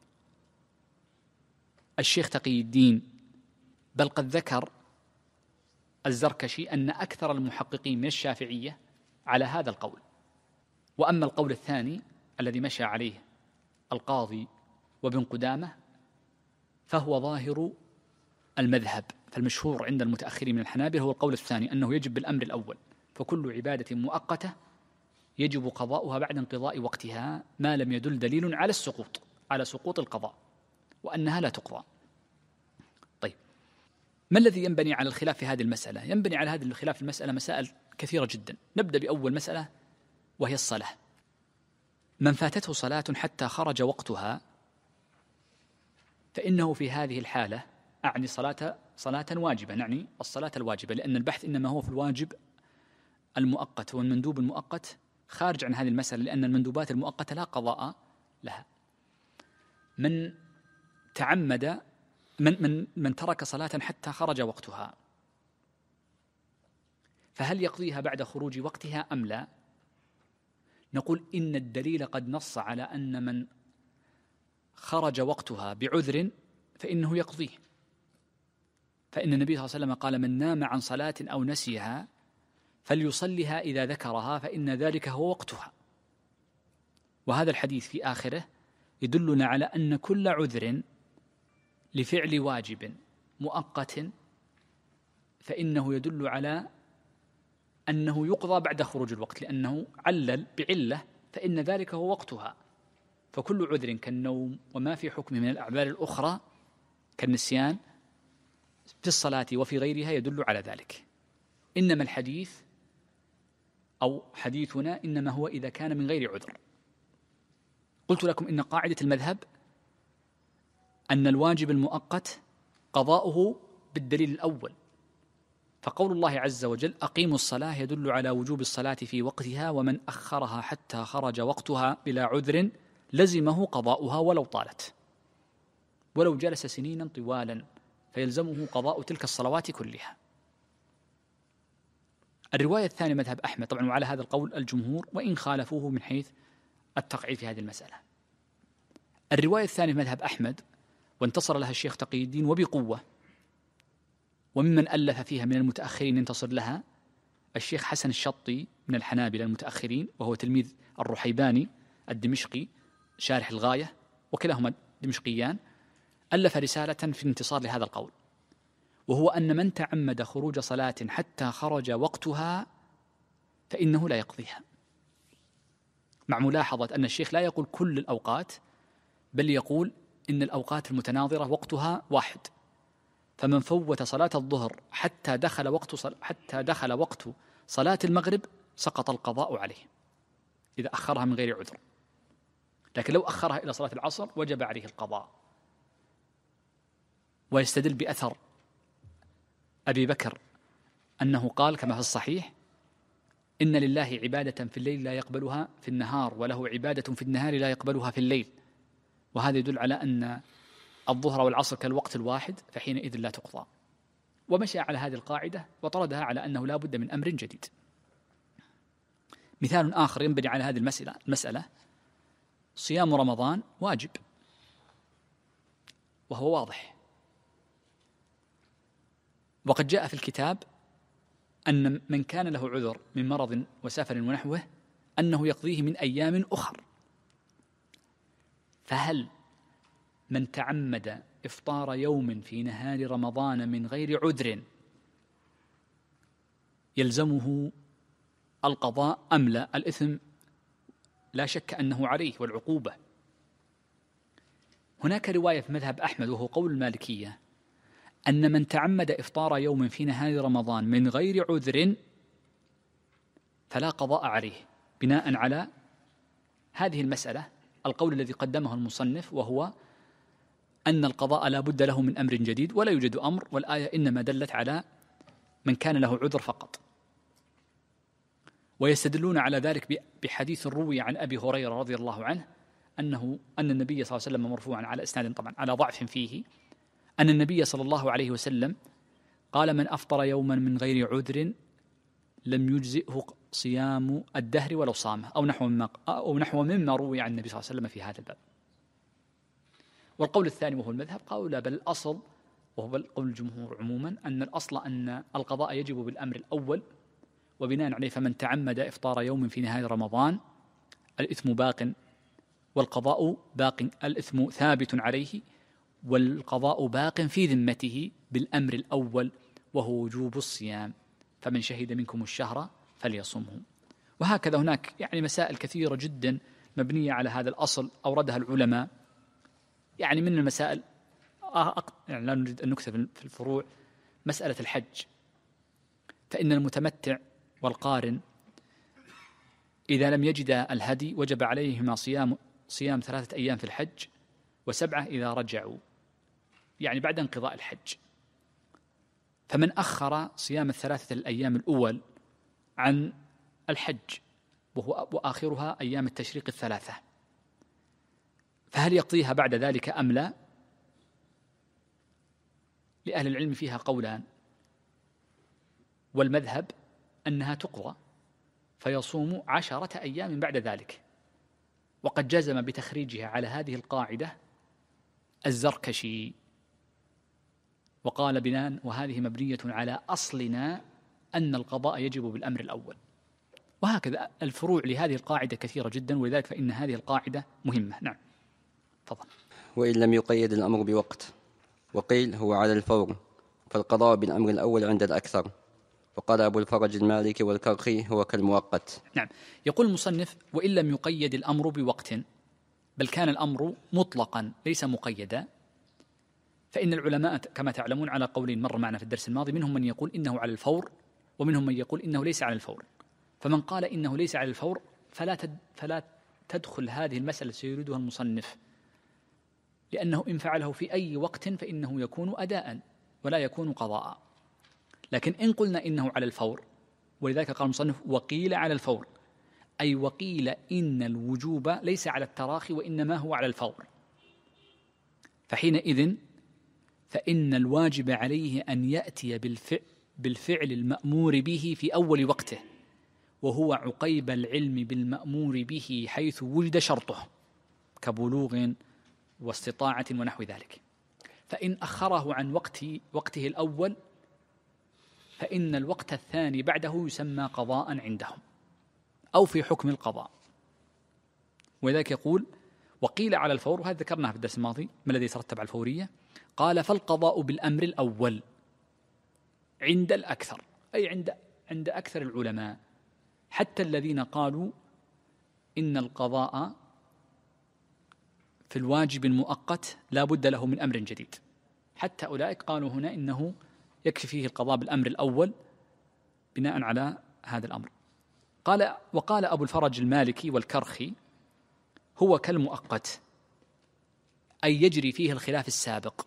الشيخ تقي الدين، بل قد ذكر الزركشي أن أكثر المحققين من الشافعية على هذا القول. وأما القول الثاني الذي مشى عليه القاضي وابن قدامة فهو ظاهر المذهب. فالمشهور عند المتأخرين من الحنابلة هو القول الثاني، أنه يجب بالأمر الأول، فكل عبادة مؤقتة يجب قضاؤها بعد انقضاء وقتها ما لم يدل دليل على سقوط القضاء، وأنها لا تقضى. طيب، ما الذي ينبني على الخلاف في هذه المسألة؟ ينبني على هذا الخلاف في المسألة مسائل كثيرة جدا. نبدأ بأول مسألة وهي الصلاة. من فاتته صلاة حتى خرج وقتها فإنه في هذه الحالة، أعني صلاة واجبة، نعني الصلاة الواجبة، لأن البحث إنما هو في الواجب المؤقت، والمندوب المؤقت خارج عن هذه المسألة، لأن المندوبات المؤقتة لا قضاء لها. من تعمد من ترك صلاة حتى خرج وقتها، فهل يقضيها بعد خروج وقتها أم لا؟ نقول إن الدليل قد نص على أن من خرج وقتها بعذر فإنه يقضيه، فإن النبي صلى الله عليه وسلم قال: من نام عن صلاة أو نسيها فليصلها إذا ذكرها فإن ذلك هو وقتها. وهذا الحديث في آخره يدلنا على أن كل عذر لفعل واجب مؤقت فإنه يدل على أنه يقضى بعد خروج الوقت، لأنه علل بعلة فإن ذلك هو وقتها. فكل عذر كالنوم وما في حكمه من الأعذار الأخرى كالنسيان في الصلاة وفي غيرها يدل على ذلك. إنما الحديث أو حديثنا إنما هو إذا كان من غير عذر. قلت لكم إن قاعدة المذهب أن الواجب المؤقت قضاؤه بالدليل الأول، فقول الله عز وجل: أقيموا الصلاة يدل على وجوب الصلاة في وقتها، ومن أخرها حتى خرج وقتها بلا عذر لزمه قضاؤها ولو طالت، ولو جلس سنينا طوالا فيلزمه قضاء تلك الصلوات كلها. الرواية الثانية مذهب أحمد، طبعا وعلى هذا القول الجمهور وإن خالفوه من حيث التقعيد في هذه المسألة. الرواية الثانية مذهب أحمد وانتصر لها الشيخ تقي الدين وبقوة، وممن ألف فيها من المتأخرين ينتصر لها الشيخ حسن الشطي من الحنابلة المتأخرين، وهو تلميذ الرحيباني الدمشقي شارح الغاية، وكلاهما دمشقيان، ألف رسالة في الانتصار لهذا القول، وهو أن من تعمد خروج صلاة حتى خرج وقتها فإنه لا يقضيها، مع ملاحظة أن الشيخ لا يقول كل الأوقات، بل يقول إن الأوقات المتناظرة وقتها واحد، فمن فوت صلاة الظهر حتى دخل وقت صلاة المغرب سقط القضاء عليه إذا أخرها من غير عذر، لكن لو أخرها إلى صلاة العصر وجب عليه القضاء. ويستدل بأثر أبي بكر أنه قال كما في الصحيح: إن لله عبادة في الليل لا يقبلها في النهار، وله عبادة في النهار لا يقبلها في الليل. وهذا يدل على أن الظهر والعصر كالوقت الواحد، فحينئذ لا تقضى. ومشى على هذه القاعدة وطردها على أنه لا بد من أمر جديد. مثال آخر ينبني على هذه المسألة: صيام رمضان واجب وهو واضح، وقد جاء في الكتاب أن من كان له عذر من مرض وسفر ونحوه أنه يقضيه من أيام أخر. فهل من تعمد إفطار يوم في نهار رمضان من غير عذر يلزمه القضاء أم لا؟ الإثم لا شك أنه عليه والعقوبة. هناك رواية في مذهب أحمد وهو قول المالكية أن من تعمد إفطار يوم في نهار رمضان من غير عذر فلا قضاء عليه، بناء على هذه المسألة القول الذي قدمه المصنف، وهو أن القضاء لا بد له من أمر جديد ولا يوجد أمر، والآية إنما دلت على من كان له عذر فقط. ويستدلون على ذلك بحديث روي عن أبي هريرة رضي الله عنه أن النبي صلى الله عليه وسلم مرفوعا على إسناد طبعا على ضعف فيه، أن النبي صلى الله عليه وسلم قال: من أفطر يوما من غير عذر لم يجزئه صيام الدهر ولو صامه، أو نحو مما روي عن النبي صلى الله عليه وسلم في هذا الباب. والقول الثاني وهو المذهب قال لا، بل الأصل وهو قول الجمهور عموما أن الأصل أن القضاء يجب بالأمر الأول، وبناء عليه فمن تعمد إفطار يوم في نهاية رمضان الإثم باق والقضاء باق، الإثم ثابت عليه والقضاء باق في ذمته بالأمر الأول وهو وجوب الصيام، فمن شهد منكم الشهر فليصمه. وهكذا هناك يعني مسائل كثيرة جدا مبنية على هذا الأصل أوردها العلماء. يعني من المسائل يعني لا نريد أن نكتب في الفروع مسألة الحج، فإن المتمتع والقارن إذا لم يجد الهدي وجب عليهما صيام 3 أيام في الحج و7 إذا رجعوا، يعني بعد انقضاء الحج. فمن أخر صيام 3 الأيام الأول عن الحج وآخرها أيام التشريق 3، فهل يقضيها بعد ذلك أم لا؟ لأهل العلم فيها قولان، والمذهب أنها تقضى، فيصوم 10 أيام بعد ذلك. وقد جزم بتخريجها على هذه القاعدة الزركشي، وقال بناء وهذه مبنية على أصلنا أن القضاء يجب بالأمر الأول. وهكذا الفروع لهذه القاعدة كثيرة جدا، ولذلك فإن هذه القاعدة مهمة. نعم، تفضل. وإن لم يقيد الأمر بوقت، وقيل هو على الفور، فالقضاء بالأمر الأول عند الأكثر. وقال أبو الفرج المالكي والكرخي هو كالمؤقت. نعم، يقول المصنف: وإن لم يقيد الأمر بوقت، بل كان الأمر مطلقا ليس مقيدا، فإن العلماء كما تعلمون على قولين مر معنا في الدرس الماضي، منهم من يقول إنه على الفور، ومنهم من يقول إنه ليس على الفور. فمن قال إنه ليس على الفور فلا تدخل هذه المسألة سيريدها المصنف، لأنه إن فعله في أي وقت فإنه يكون أداء ولا يكون قضاء. لكن إن قلنا إنه على الفور، ولذلك قال المصنف: وقيل على الفور، أي وقيل إن الوجوب ليس على التراخي وإنما هو على الفور، فحينئذ فإن الواجب عليه أن يأتي بالفعل المأمور به في أول وقته، وهو عقيب العلم بالمأمور به حيث وجد شرطه كبلوغ واستطاعة ونحو ذلك. فإن أخره عن وقته الأول فإن الوقت الثاني بعده يسمى قضاء عندهم أو في حكم القضاء. ولذلك يقول: وقيل على الفور، وهذا ذكرناها في الدرس الماضي ما الذي يترتب على الفورية. قال: فالقضاء بالأمر الأول عند الأكثر، أي عند أكثر العلماء، حتى الذين قالوا إن القضاء في الواجب المؤقت لا بد له من أمر جديد، حتى أولئك قالوا هنا إنه يكفي فيه القضاء بالأمر الأول بناء على هذا الأمر. وقال أبو الفرج المالكي والكرخي هو كالمؤقت، أي يجري فيه الخلاف السابق،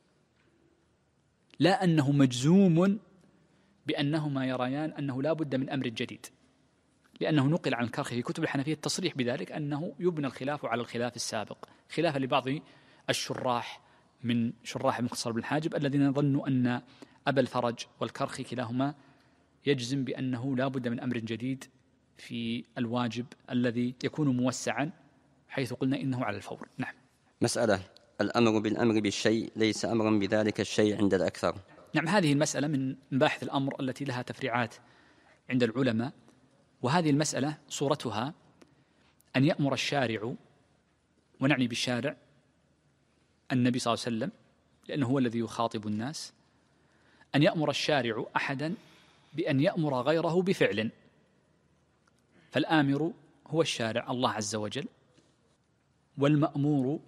لا أنه مجزوم بأنهما يريان أنه لا بد من أمر جديد، لأنه نقل عن الكرخي في كتب الحنفية التصريح بذلك، أنه يبنى الخلاف على الخلاف السابق، خلافا لبعض الشراح من شراح مختصر بن الحاجب الذين ظنوا أن أبا الفرج والكرخي كلاهما يجزم بأنه لا بد من أمر جديد في الواجب الذي يكون موسعا، حيث قلنا إنه على الفور. نعم. مسألة: الأمر بالأمر بالشيء ليس أمرا بذلك الشيء عند الأكثر. نعم، هذه المسألة من مباحث الأمر التي لها تفريعات عند العلماء. وهذه المسألة صورتها أن يأمر الشارع، ونعني بالشارع النبي صلى الله عليه وسلم لأنه هو الذي يخاطب الناس، أن يأمر الشارع أحدا بأن يأمر غيره بفعل، فالآمر هو الشارع الله عز وجل، والمأمور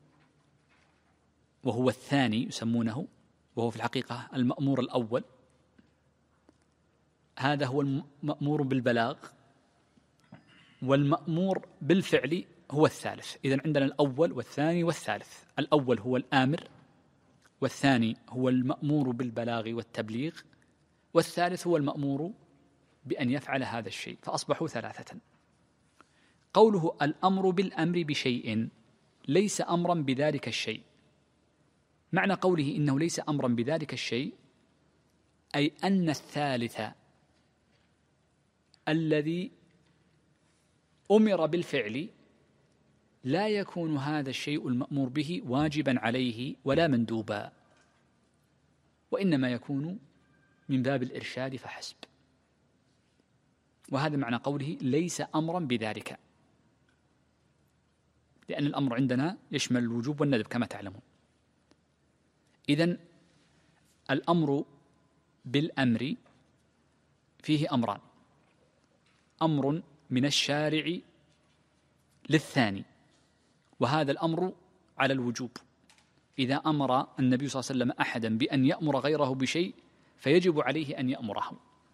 وهو الثاني يسمونه، وهو في الحقيقة المأمور الأول، هذا هو المأمور بالبلاغ، والمأمور بالفعل هو الثالث. إذن عندنا الأول والثاني والثالث. الأول هو الآمر، والثاني هو المأمور بالبلاغ والتبليغ، والثالث هو المأمور بأن يفعل هذا الشيء، فأصبحوا ثلاثة. قوله الأمر بالأمر بشيء ليس أمرا بذلك الشيء، معنى قوله إنه ليس أمرا بذلك الشيء أي أن الثالث الذي أمر بالفعل لا يكون هذا الشيء المأمور به واجبا عليه ولا مندوبا، وإنما يكون من باب الإرشاد فحسب. وهذا معنى قوله ليس أمرا بذلك، لأن الأمر عندنا يشمل الوجوب والندب كما تعلمون. إذن الأمر بالأمر فيه أمران: أمر من الشارع للثاني، وهذا الأمر على الوجوب. إذا أمر النبي صلى الله عليه وسلم أحدا بأن يأمر غيره بشيء فيجب عليه أن يأمره.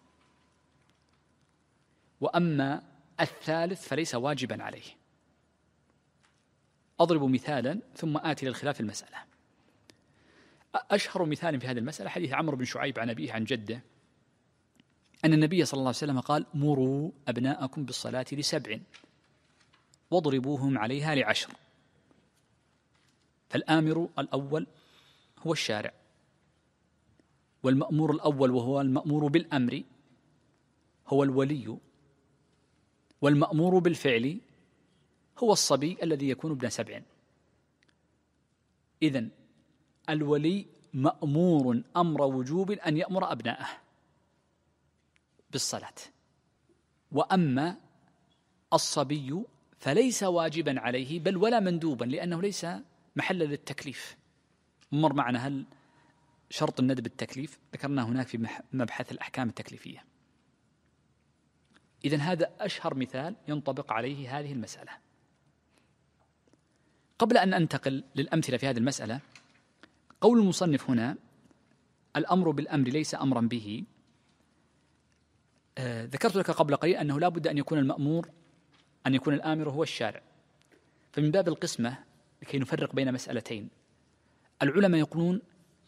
وأما الثالث فليس واجبا عليه. أضرب مثالا ثم آتي للخلاف المسألة. أشهر مثال في هذه المسألة حديث عمرو بن شعيب عن أبيه عن جده أن النبي صلى الله عليه وسلم قال: مروا أبناءكم بالصلاة ل7 واضربوهم عليها ل10. فالآمر الأول هو الشارع، والمأمور الأول وهو المأمور بالأمر هو الولي والمأمور بالفعل هو الصبي الذي يكون ابن 7. إذن الولي مأمور أمر وجوب أن يأمر أبناءه بالصلاة، وأما الصبي فليس واجبا عليه بل ولا مندوبا، لأنه ليس محلا للتكليف. مر معنا هل شرط الندب التكليف، ذكرنا هناك في مبحث الأحكام التكليفية. إذن هذا أشهر مثال ينطبق عليه هذه المسألة. قبل أن أنتقل للأمثلة في هذه المسألة، قول المصنف هنا الأمر بالأمر ليس أمرا به، ذكرت لك قبل قليل أنه لا بد أن يكون الآمر هو الشارع. فمن باب القسمة لكي نفرق بين مسألتين، العلماء يقولون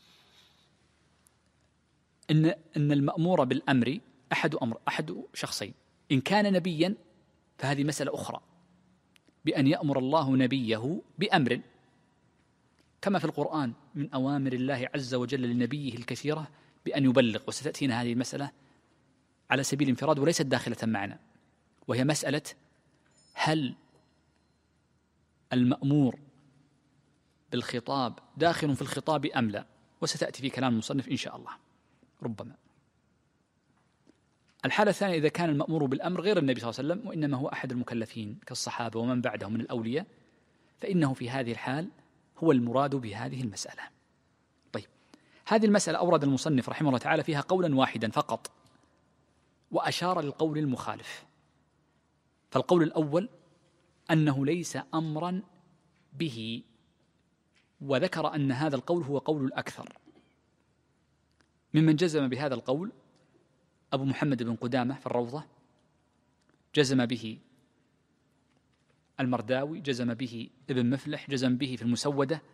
إن المأمور بالأمر أحد شخصين. إن كان نبيا فهذه مسألة أخرى، بأن يأمر الله نبيه بأمر، كما في القرآن من أوامر الله عز وجل لنبيه الكثيرة بأن يبلغ، وستأتينا هذه المسألة على سبيل الانفراد وليست داخلة معنا، وهي مسألة هل المأمور بالخطاب داخل في الخطاب أم لا، وستأتي في كلام المصنف إن شاء الله ربما. الحالة الثانية إذا كان المأمور بالأمر غير النبي صلى الله عليه وسلم وإنما هو أحد المكلفين كالصحابة ومن بعدهم من الأولياء، فإنه في هذه الحال هو المراد بهذه المسألة. طيب، هذه المسألة أورد المصنف رحمه الله تعالى فيها قولا واحدا فقط، وأشار للقول المخالف. فالقول الأول أنه ليس أمرا به، وذكر أن هذا القول هو قول الأكثر. ممن جزم بهذا القول أبو محمد بن قدامة في الروضة، جزم به المرداوي، جزم به ابن مفلح، جزم به في المسودة،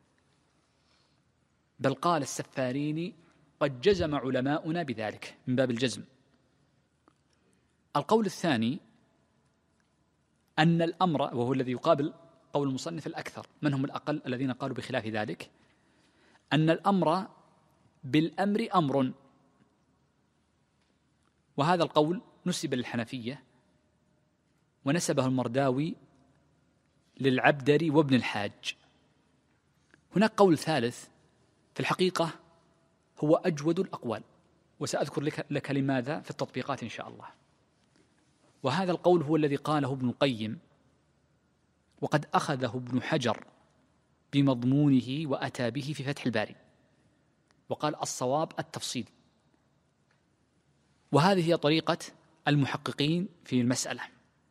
بل قال السفاريني قد جزم علماؤنا بذلك من باب الجزم. القول الثاني أن الأمر، وهو الذي يقابل قول المصنف الأكثر، من هم الأقل الذين قالوا بخلاف ذلك، أن الأمر بالأمر أمر، وهذا القول نسب للحنفية ونسبه المرداوي للعبدري وابن الحاج. هناك قول ثالث في الحقيقة هو أجود الأقوال، وسأذكر لك لماذا في التطبيقات إن شاء الله. وهذا القول هو الذي قاله ابن القيم، وقد أخذه ابن حجر بمضمونه وأتى به في فتح الباري، وقال الصواب التفصيل. وهذه هي طريقة المحققين في المسألة.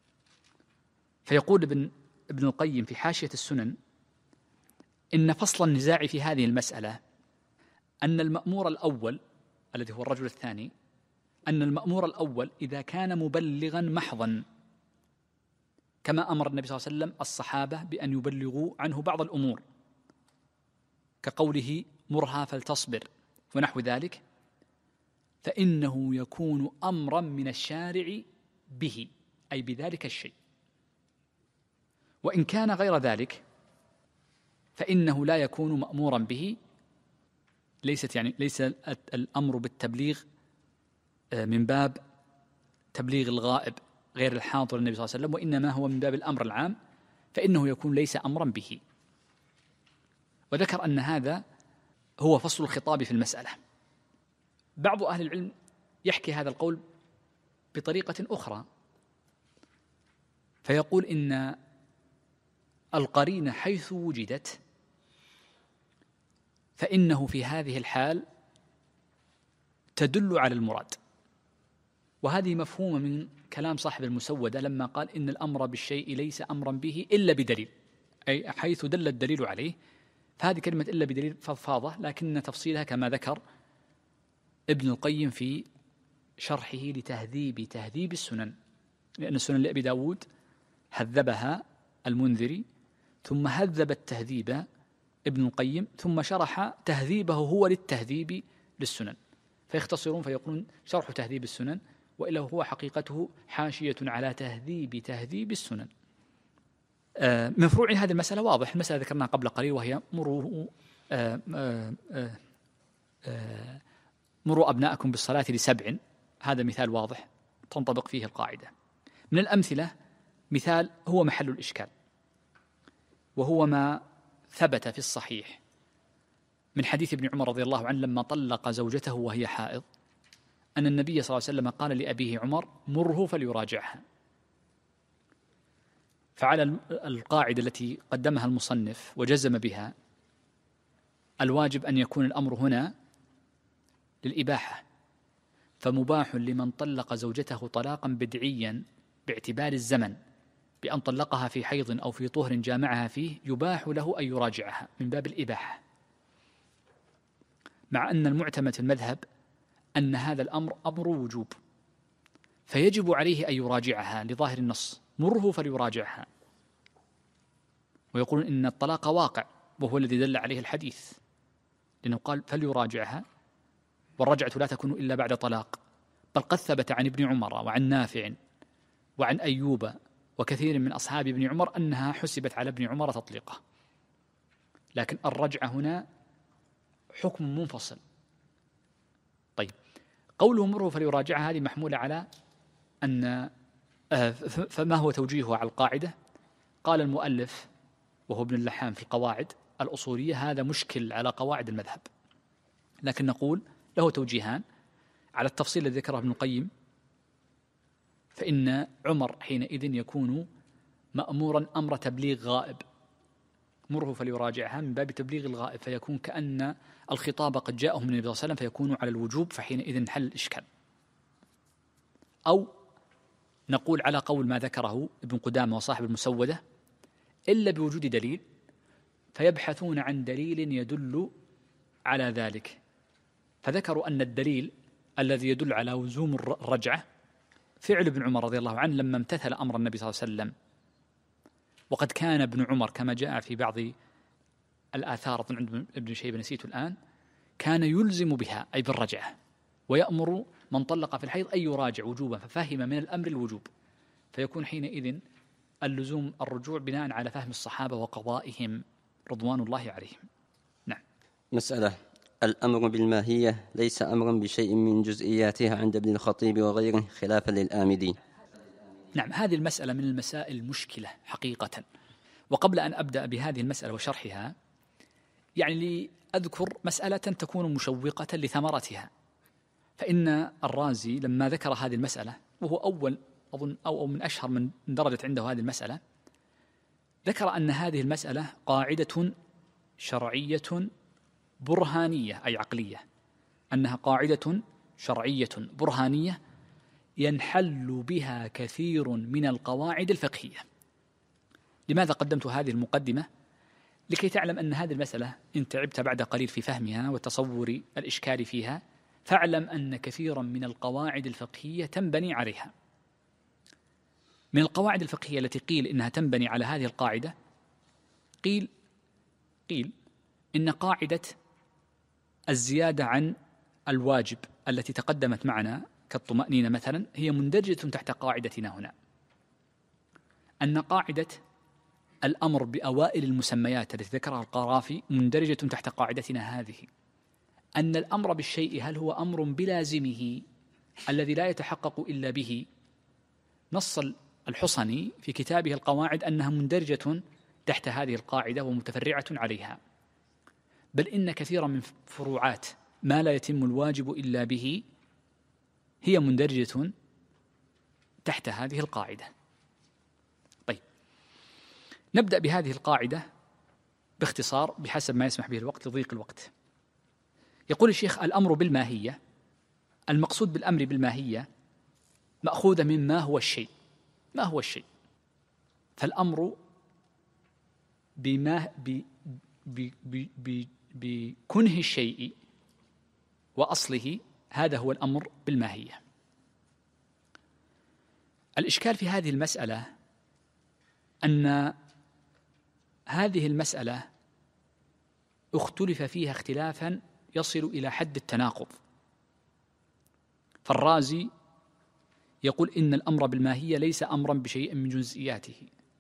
فيقول ابن القيم في حاشية السنن إن فصل النزاع في هذه المسألة أن المأمور الأول الذي هو الرجل الثاني، أن المأمور الأول إذا كان مبلغا محضا، كما أمر النبي صلى الله عليه وسلم الصحابة بأن يبلغوا عنه بعض الأمور كقوله مرها فلتصبر ونحو ذلك، فإنه يكون أمرا من الشارع به، أي بذلك الشيء. وإن كان غير ذلك فإنه لا يكون مأمورا به، ليس الأمر بالتبليغ من باب تبليغ الغائب غير الحاضر النبي صلى الله عليه وسلم، وإنما هو من باب الأمر العام، فإنه يكون ليس أمرا به. وذكر أن هذا هو فصل الخطاب في المسألة. بعض أهل العلم يحكي هذا القول بطريقة أخرى، فيقول إن القرينة حيث وجدت فإنه في هذه الحال تدل على المراد. وهذه مفهومة من كلام صاحب المسودة لما قال إن الأمر بالشيء ليس أمرا به إلا بدليل، أي حيث دل الدليل عليه. فهذه كلمة إلا بدليل فضفاضة، لكن تفصيلها كما ذكر ابن القيم في شرحه لتهذيب السنن، لأن السنن لأبي داود هذبها المنذري، ثم هذب التهذيب ابن القيم، ثم شرح تهذيبه هو للتهذيب للسنن، فيختصرون فيقولون شرح تهذيب السنن، وإلا هو حقيقته حاشية على تهذيب السنن. من فروع هذه المسألة واضح، المسألة ذكرناها قبل قليل، وهي مروا أبناءكم بالصلاة ل7، هذا مثال واضح تنطبق فيه القاعدة. من الأمثلة مثال هو محل الإشكال، وهو ما ثبت في الصحيح من حديث ابن عمر رضي الله عنه لما طلق زوجته وهي حائض، أن النبي صلى الله عليه وسلم قال لأبيه عمر: مره فليراجعها. فعلى القاعدة التي قدمها المصنف وجزم بها، الواجب أن يكون الأمر هنا للإباحة، فمباح لمن طلق زوجته طلاقا بدعيا باعتبار الزمن بأن طلقها في حيض أو في طهر جامعها فيه، يباح له أن يراجعها من باب الإباحة، مع أن المعتمد في المذهب أن هذا الأمر أمر وجوب، فيجب عليه أن يراجعها لظاهر النص: مره فليراجعها. ويقولون إن الطلاق واقع، وهو الذي دل عليه الحديث، لأنه قال فليراجعها، والرجعة لا تكون إلا بعد طلاق. بل قد ثبت عن ابن عمر وعن نافع وعن أيوب وكثير من أصحاب ابن عمر أنها حسبت على ابن عمر تطليقه. لكن الرجعة هنا حكم منفصل. طيب، قوله مره فليراجعها هذه محمولة على أن فما هو توجيهها على القاعدة؟ قال المؤلف وهو ابن اللحام في القواعد الأصولية: هذا مشكل على قواعد المذهب، لكن نقول له توجيهان على التفصيل الذي ذكره ابن القيم. فإن عمر حينئذ يكون مأمورا أمر تبليغ غائب، مره فليراجعها من باب تبليغ الغائب، فيكون كأن الخطاب قد جاءه من النبي صلى الله عليه وسلم، فيكون على الوجوب، فحينئذ انحل الإشكال. أو نقول على قول ما ذكره ابن قدامة وصاحب المسودة: إلا بوجود دليل، فيبحثون عن دليل يدل على ذلك، فذكروا أن الدليل الذي يدل على لزوم الرجعة فعل ابن عمر رضي الله عنه لما امتثل أمر النبي صلى الله عليه وسلم. وقد كان ابن عمر كما جاء في بعض الآثار عند ابن شيبة نسيت الآن، كان يلزم بها أي بالرجعة، ويأمر من طلق في الحيض أن يراجع وجوبا، ففهم من الأمر الوجوب، فيكون حينئذ اللزوم الرجوع بناء على فهم الصحابة وقضائهم رضوان الله عليهم. نعم. مسألة: الأمر بالماهية ليس أمرا بشيء من جزئياتها عند ابن الخطيب وغيره خلافا للآمدي. نعم، هذه المسألة من المسائل المشكلة حقيقة. وقبل أن أبدأ بهذه المسألة وشرحها، يعني لأذكر مسألة تكون مشوقة لثمرتها. فإن الرازي لما ذكر هذه المسألة، وهو أول أظن أو من أشهر من درجت عنده هذه المسألة، ذكر أن هذه المسألة قاعدة شرعية برهانية أي عقلية، أنها قاعدة شرعية برهانية ينحل بها كثير من القواعد الفقهية. لماذا قدمت هذه المقدمة؟ لكي تعلم أن هذه المسألة إن تعبت بعد قليل في فهمها وتصور الإشكال فيها، فاعلم أن كثيرا من القواعد الفقهية تنبني عليها. من القواعد الفقهية التي قيل إنها تنبني على هذه القاعدة، قيل إن قاعدة الزيادة عن الواجب التي تقدمت معنا كالطمأنينة مثلا هي مندرجة تحت قاعدتنا هنا. أن قاعدة الأمر بأوائل المسميات التي ذكرها القرافي مندرجة تحت قاعدتنا هذه. أن الأمر بالشيء هل هو أمر بلازمه الذي لا يتحقق إلا به، نص الحصني في كتابه القواعد أنها مندرجة تحت هذه القاعدة ومتفرعة عليها، بل إن كثيرا من فروعات ما لا يتم الواجب إلا به هي مندرجة تحت هذه القاعدة. طيب، نبدأ بهذه القاعدة باختصار بحسب ما يسمح به الوقت لضيق الوقت. يقول الشيخ: الأمر بالماهية، المقصود بالأمر بالماهية مأخوذ من ما هو الشيء. ما هو الشيء؟ فالأمر بكنه الشيء وأصله، هذا هو الأمر بالماهية. الإشكال في هذه المسألة أن هذه المسألة اختلف فيها اختلافا يصل إلى حد التناقض. فالرازي يقول إن الأمر بالماهية ليس أمرا بشيء من جزئياته،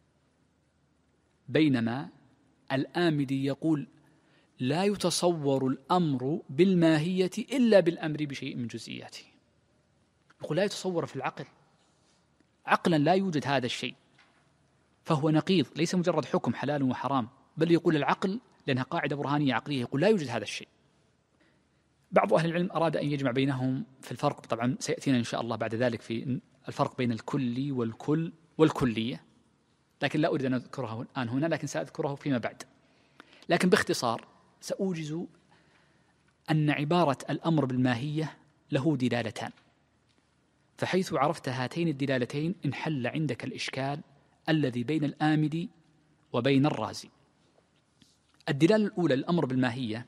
بينما الآمدي يقول لا يتصور الأمر بالماهية إلا بالأمر بشيء من جزئياته. يقول لا يتصور في العقل عقلا لا يوجد هذا الشيء، فهو نقيض، ليس مجرد حكم حلال وحرام، بل يقول العقل، لأنها قاعدة برهانية عقلية، يقول لا يوجد هذا الشيء. بعض أهل العلم أراد أن يجمع بينهم في الفرق، طبعا سيأتينا إن شاء الله بعد ذلك في الفرق بين الكلي والكل والكلية، لكن لا أريد أن أذكره الآن هنا، لكن سأذكره فيما بعد. لكن باختصار سأوجز أن عبارة الأمر بالماهية له دلالتان، فحيث عرفت هاتين الدلالتين انحل عندك الإشكال الذي بين الآمدي وبين الرازي. الدلالة الأولى الأمر بالماهية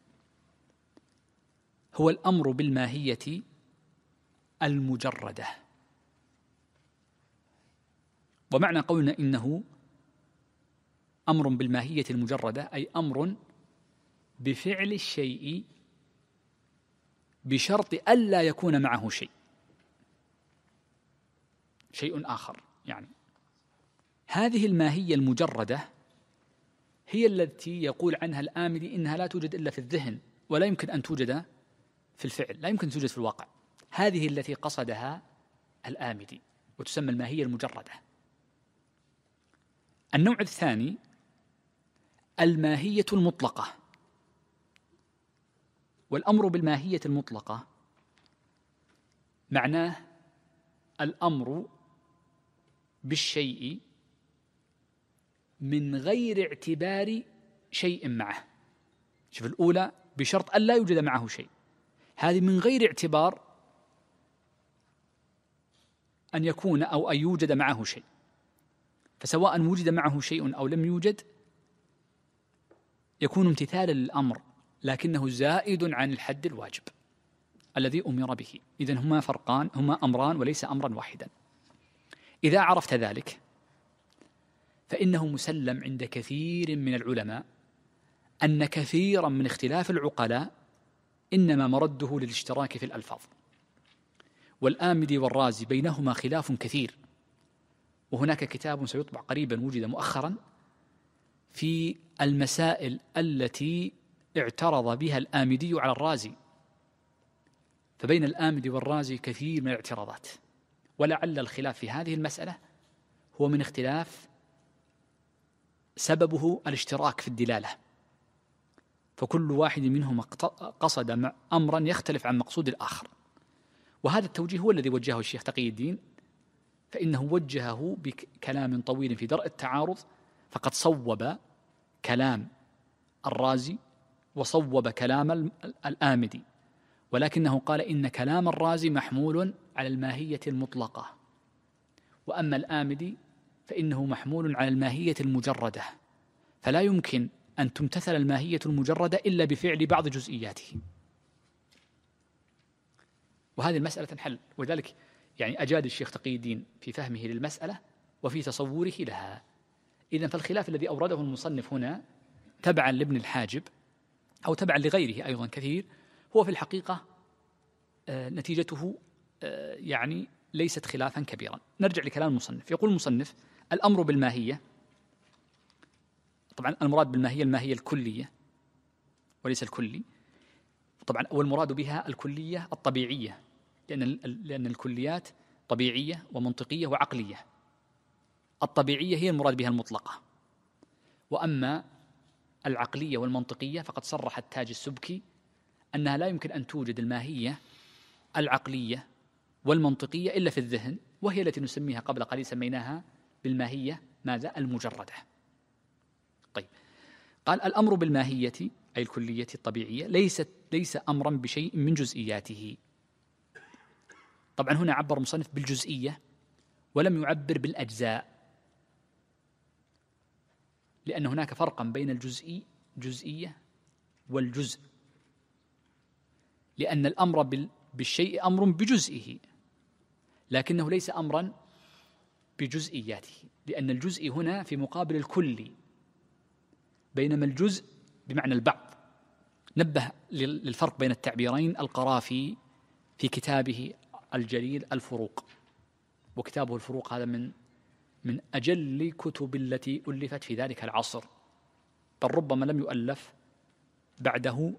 هو الأمر بالماهية المجردة، ومعنى قولنا إنه أمر بالماهية المجردة أي أمر بفعل الشيء بشرط ألا يكون معه شيء آخر. يعني هذه الماهية المجردة هي التي يقول عنها الآمدي إنها لا توجد إلا في الذهن، ولا يمكن أن توجد في الفعل، لا يمكن توجد في الواقع. هذه التي قصدها الآمدي وتسمى الماهية المجردة. النوع الثاني الماهية المطلقة، والأمر بالماهية المطلقة معناه الأمر بالشيء من غير اعتبار شيء معه. شوف الأولى بشرط أن لا يوجد معه شيء، هذه من غير اعتبار أن يكون أو أن يوجد معه شيء، فسواء وجد معه شيء أو لم يوجد يكون امتثالا للأمر، لكنه زائد عن الحد الواجب الذي أمر به. إذن هما فرقان، هما أمران وليس أمرا واحدا. إذا عرفت ذلك فإنه مسلم عند كثير من العلماء أن كثيرا من اختلاف العقلاء إنما مرده للاشتراك في الألفاظ، والآمدي والرازي بينهما خلاف كثير. وهناك كتاب سيطبع قريبا وجد مؤخرا في المسائل التي اعترض بها الآمدي على الرازي، فبين الآمدي والرازي كثير من الاعتراضات، ولعل الخلاف في هذه المسألة هو من اختلاف سببه الاشتراك في الدلالة، فكل واحد منهما قصد أمرا يختلف عن مقصود الآخر. وهذا التوجيه هو الذي وجهه الشيخ تقي الدين، فإنه وجهه بكلام طويل في درء التعارض، فقد صوب كلام الرازي وصوب كلام الآمدي، ولكنه قال إن كلام الرازي محمول على الماهية المطلقة، وأما الآمدي فإنه محمول على الماهية المجردة، فلا يمكن أن تمتثل الماهية المجردة إلا بفعل بعض جزئياته. وهذه المسألة تنحل، وذلك يعني أجاد الشيخ تقي الدين في فهمه للمسألة وفي تصوره لها. إذن فالخلاف الذي أورده المصنف هنا تبعا لابن الحاجب أو تبعا لغيره أيضا كثير، هو في الحقيقة نتيجته يعني ليست خلافا كبيرا. نرجع لكلام المصنف. يقول المصنف الأمر بالماهية، طبعا المراد بالماهية الماهية الكلية وليس الكلي، طبعا والمراد بها الكلية الطبيعية، لأن الكليات طبيعية ومنطقية وعقلية. الطبيعية هي المراد بها المطلقة، وأما العقلية والمنطقية فقد صرح التاج السبكي أنها لا يمكن أن توجد الماهية العقلية والمنطقية إلا في الذهن، وهي التي نسميها قبل قليل سميناها بالماهية ماذا؟ المجردة. طيب، قال الأمر بالماهية أي الكلية الطبيعية ليس أمرا بشيء من جزئياته. طبعا هنا عبر مصنف بالجزئية ولم يعبر بالأجزاء، لأن هناك فرقا بين الجزئية والجزء، لأن الأمر بالشيء أمر بجزئه لكنه ليس أمرا بجزئياته، لأن الجزء هنا في مقابل الكلي، بينما الجزء بمعنى البعض. نبه للفرق بين التعبيرين القرافي في كتابه الجليل الفروق، وكتابه الفروق هذا من أجل كتب التي ألفت في ذلك العصر، بل ربما لم يؤلف بعده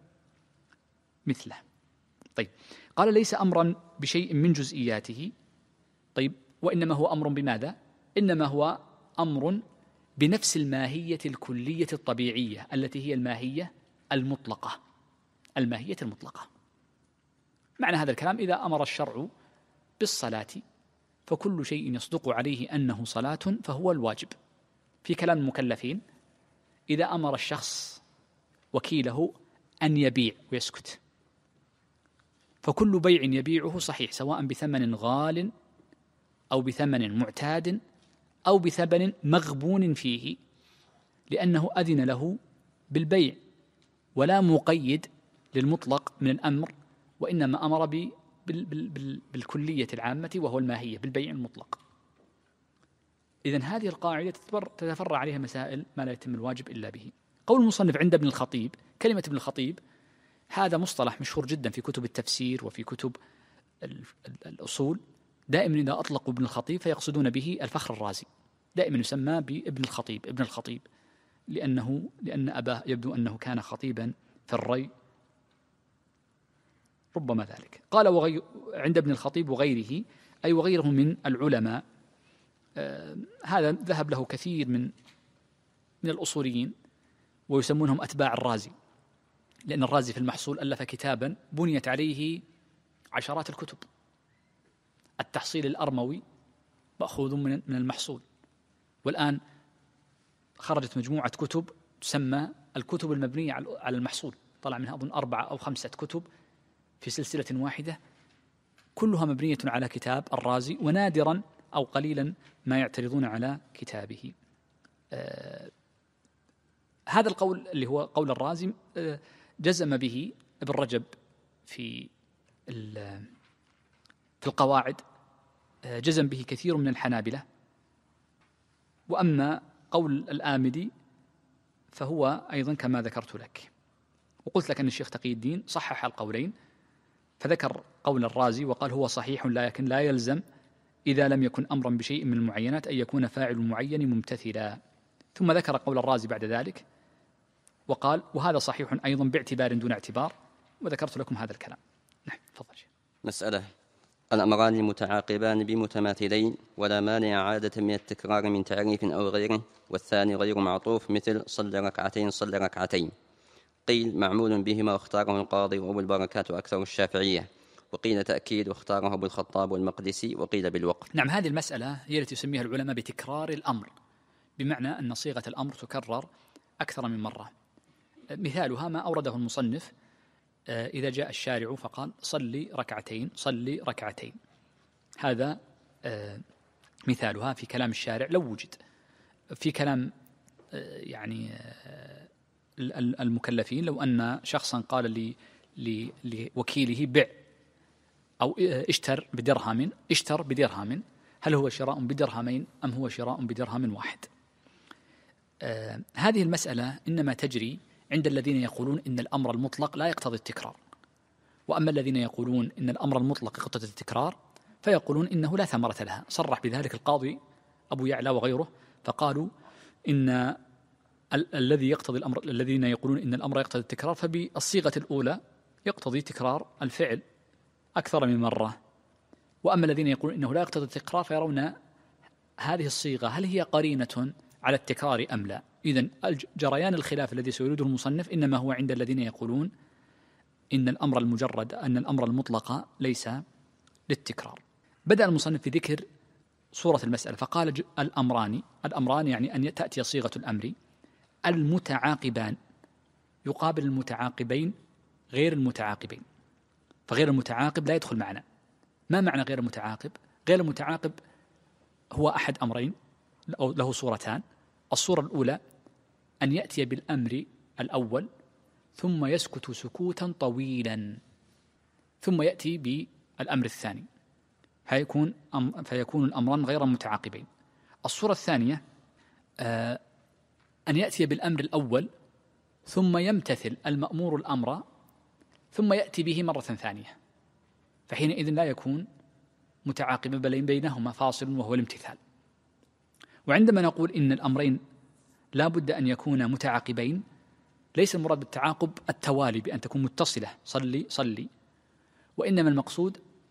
مثله. طيب، قال ليس أمرا بشيء من جزئياته. طيب، وإنما هو أمر بماذا؟ إنما هو أمر بنفس الماهية الكلية الطبيعية التي هي الماهية المطلقة. الماهية المطلقة. معنى هذا الكلام: إذا أمر الشرع بالصلاة فكل شيء يصدق عليه أنه صلاة فهو الواجب. في كلام المكلفين: إذا أمر الشخص وكيله أن يبيع ويسكت، فكل بيع يبيعه صحيح، سواء بثمن غال أو بثمن معتاد أو بثمن مغبون فيه، لأنه أذن له بالبيع ولا مقيد للمطلق من الأمر، وإنما أمر بالكلية العامة وهو الماهية بالبيع المطلق. إذن هذه القاعدة تتفرع عليها مسائل ما لا يتم الواجب إلا به. قول المصنف عند ابن الخطيب، كلمة ابن الخطيب هذا مصطلح مشهور جدا في كتب التفسير وفي كتب الأصول. دائما إذا أطلقوا ابن الخطيب فيقصدون به الفخر الرازي، دائما يسمى بابن الخطيب، ابن الخطيب، لأن أباه يبدو أنه كان خطيبا في الري، ربما ذلك. قال عند ابن الخطيب وغيره، أي وغيره من العلماء. هذا ذهب له كثير من الأصوليين ويسمونهم أتباع الرازي، لأن الرازي في المحصول ألف كتابا بنيت عليه عشرات الكتب. التحصيل الأرموي مأخوذ من المحصول، والآن خرجت مجموعة كتب تسمى الكتب المبنية على المحصول، طلع منها أظن 4 أو 5 كتب في سلسلة واحدة، كلها مبنية على كتاب الرازي، ونادرا أو قليلا ما يعترضون على كتابه. هذا القول اللي هو قول الرازي جزم به ابن رجب في القواعد، جزم به كثير من الحنابلة. وأما قول الآمدي فهو أيضا كما ذكرت لك، وقلت لك أن الشيخ تقي الدين صحح القولين، فذكر قول الرازي وقال هو صحيح لكن لا يلزم إذا لم يكن أمرا بشيء من المعينات أن يكون فاعل المعين ممتثلا. ثم ذكر قول الرازي بعد ذلك وقال وهذا صحيح أيضا باعتبار دون اعتبار، وذكرت لكم هذا الكلام. نعم، تفضل. مسألة: الأمران متعاقبان بمتماثلين ولا مانع عادة من التكرار من تعريف أو غيره، والثاني غير معطوف، مثل صلى ركعتين صلى ركعتين. قيل معمول بهما واختاره القاضي وأبو البركات وأكثر الشافعية، وقيل تأكيد واختاره أبو الخطاب والمقدسي، وقيل بالوقف. نعم، هذه المسألة هي التي يسميها العلماء بتكرار الأمر، بمعنى أن صيغة الأمر تكرر أكثر من مرة. مثالها ما أورده المصنف: إذا جاء الشارع فقال صلي ركعتين صلي ركعتين. هذا مثالها في كلام الشارع لو وجد. في كلام يعني المكلفين، لو أن شخصا قال لوكيله بع أو اشتر بدرهم، هل هو شراء بدرهمين أم هو شراء بدرهم واحد؟ هذه المسألة إنما تجري عند الذين يقولون إن الأمر المطلق لا يقتضي التكرار، وأما الذين يقولون إن الأمر المطلق يقتضي التكرار فيقولون إنه لا ثمرة لها. صرح بذلك القاضي أبو يعلى وغيره، فقالوا إن الذي يقتضي الأمر، الذين يقولون إن الأمر يقتضي التكرار، فبالصيغة الأولى يقتضي تكرار الفعل أكثر من مرة، وأما الذين يقولون إنه لا يقتضي التكرار فيرون هذه الصيغة هل هي قرينة على التكرار أم لا. إذن جريان الخلاف الذي سيريده المصنف إنما هو عند الذين يقولون إن الأمر المجرد، أن الأمر المطلق ليس للتكرار. بدأ المصنف في ذكر صورة المسألة فقال الأمران يعني أن تأتي صيغة الأمر المتعاقبان يقابل المتعاقبين غير المتعاقبين، فغير المتعاقب لا يدخل معنا. ما معنى غير المتعاقب؟ غير المتعاقب هو أحد أمرين أو له صورتان. الصورة الأولى أن يأتي بالأمر الأول ثم يسكت سكوتا طويلا ثم يأتي بالأمر الثاني، فيكون الأمران غير متعاقبين. الصورة الثانية أن يأتي بالأمر الأول ثم يمتثل المأمور الأمر ثم يأتي به مرة ثانية، فحينئذ لا يكون متعاقبا بل بينهما فاصل وهو الامتثال. وعندما نقول إن الأمرين لا بد أن يكونا متعاقبين، ليس المراد بالتعاقب التوالي بأن تكون متصلة صلي صلي، وإنما المقصود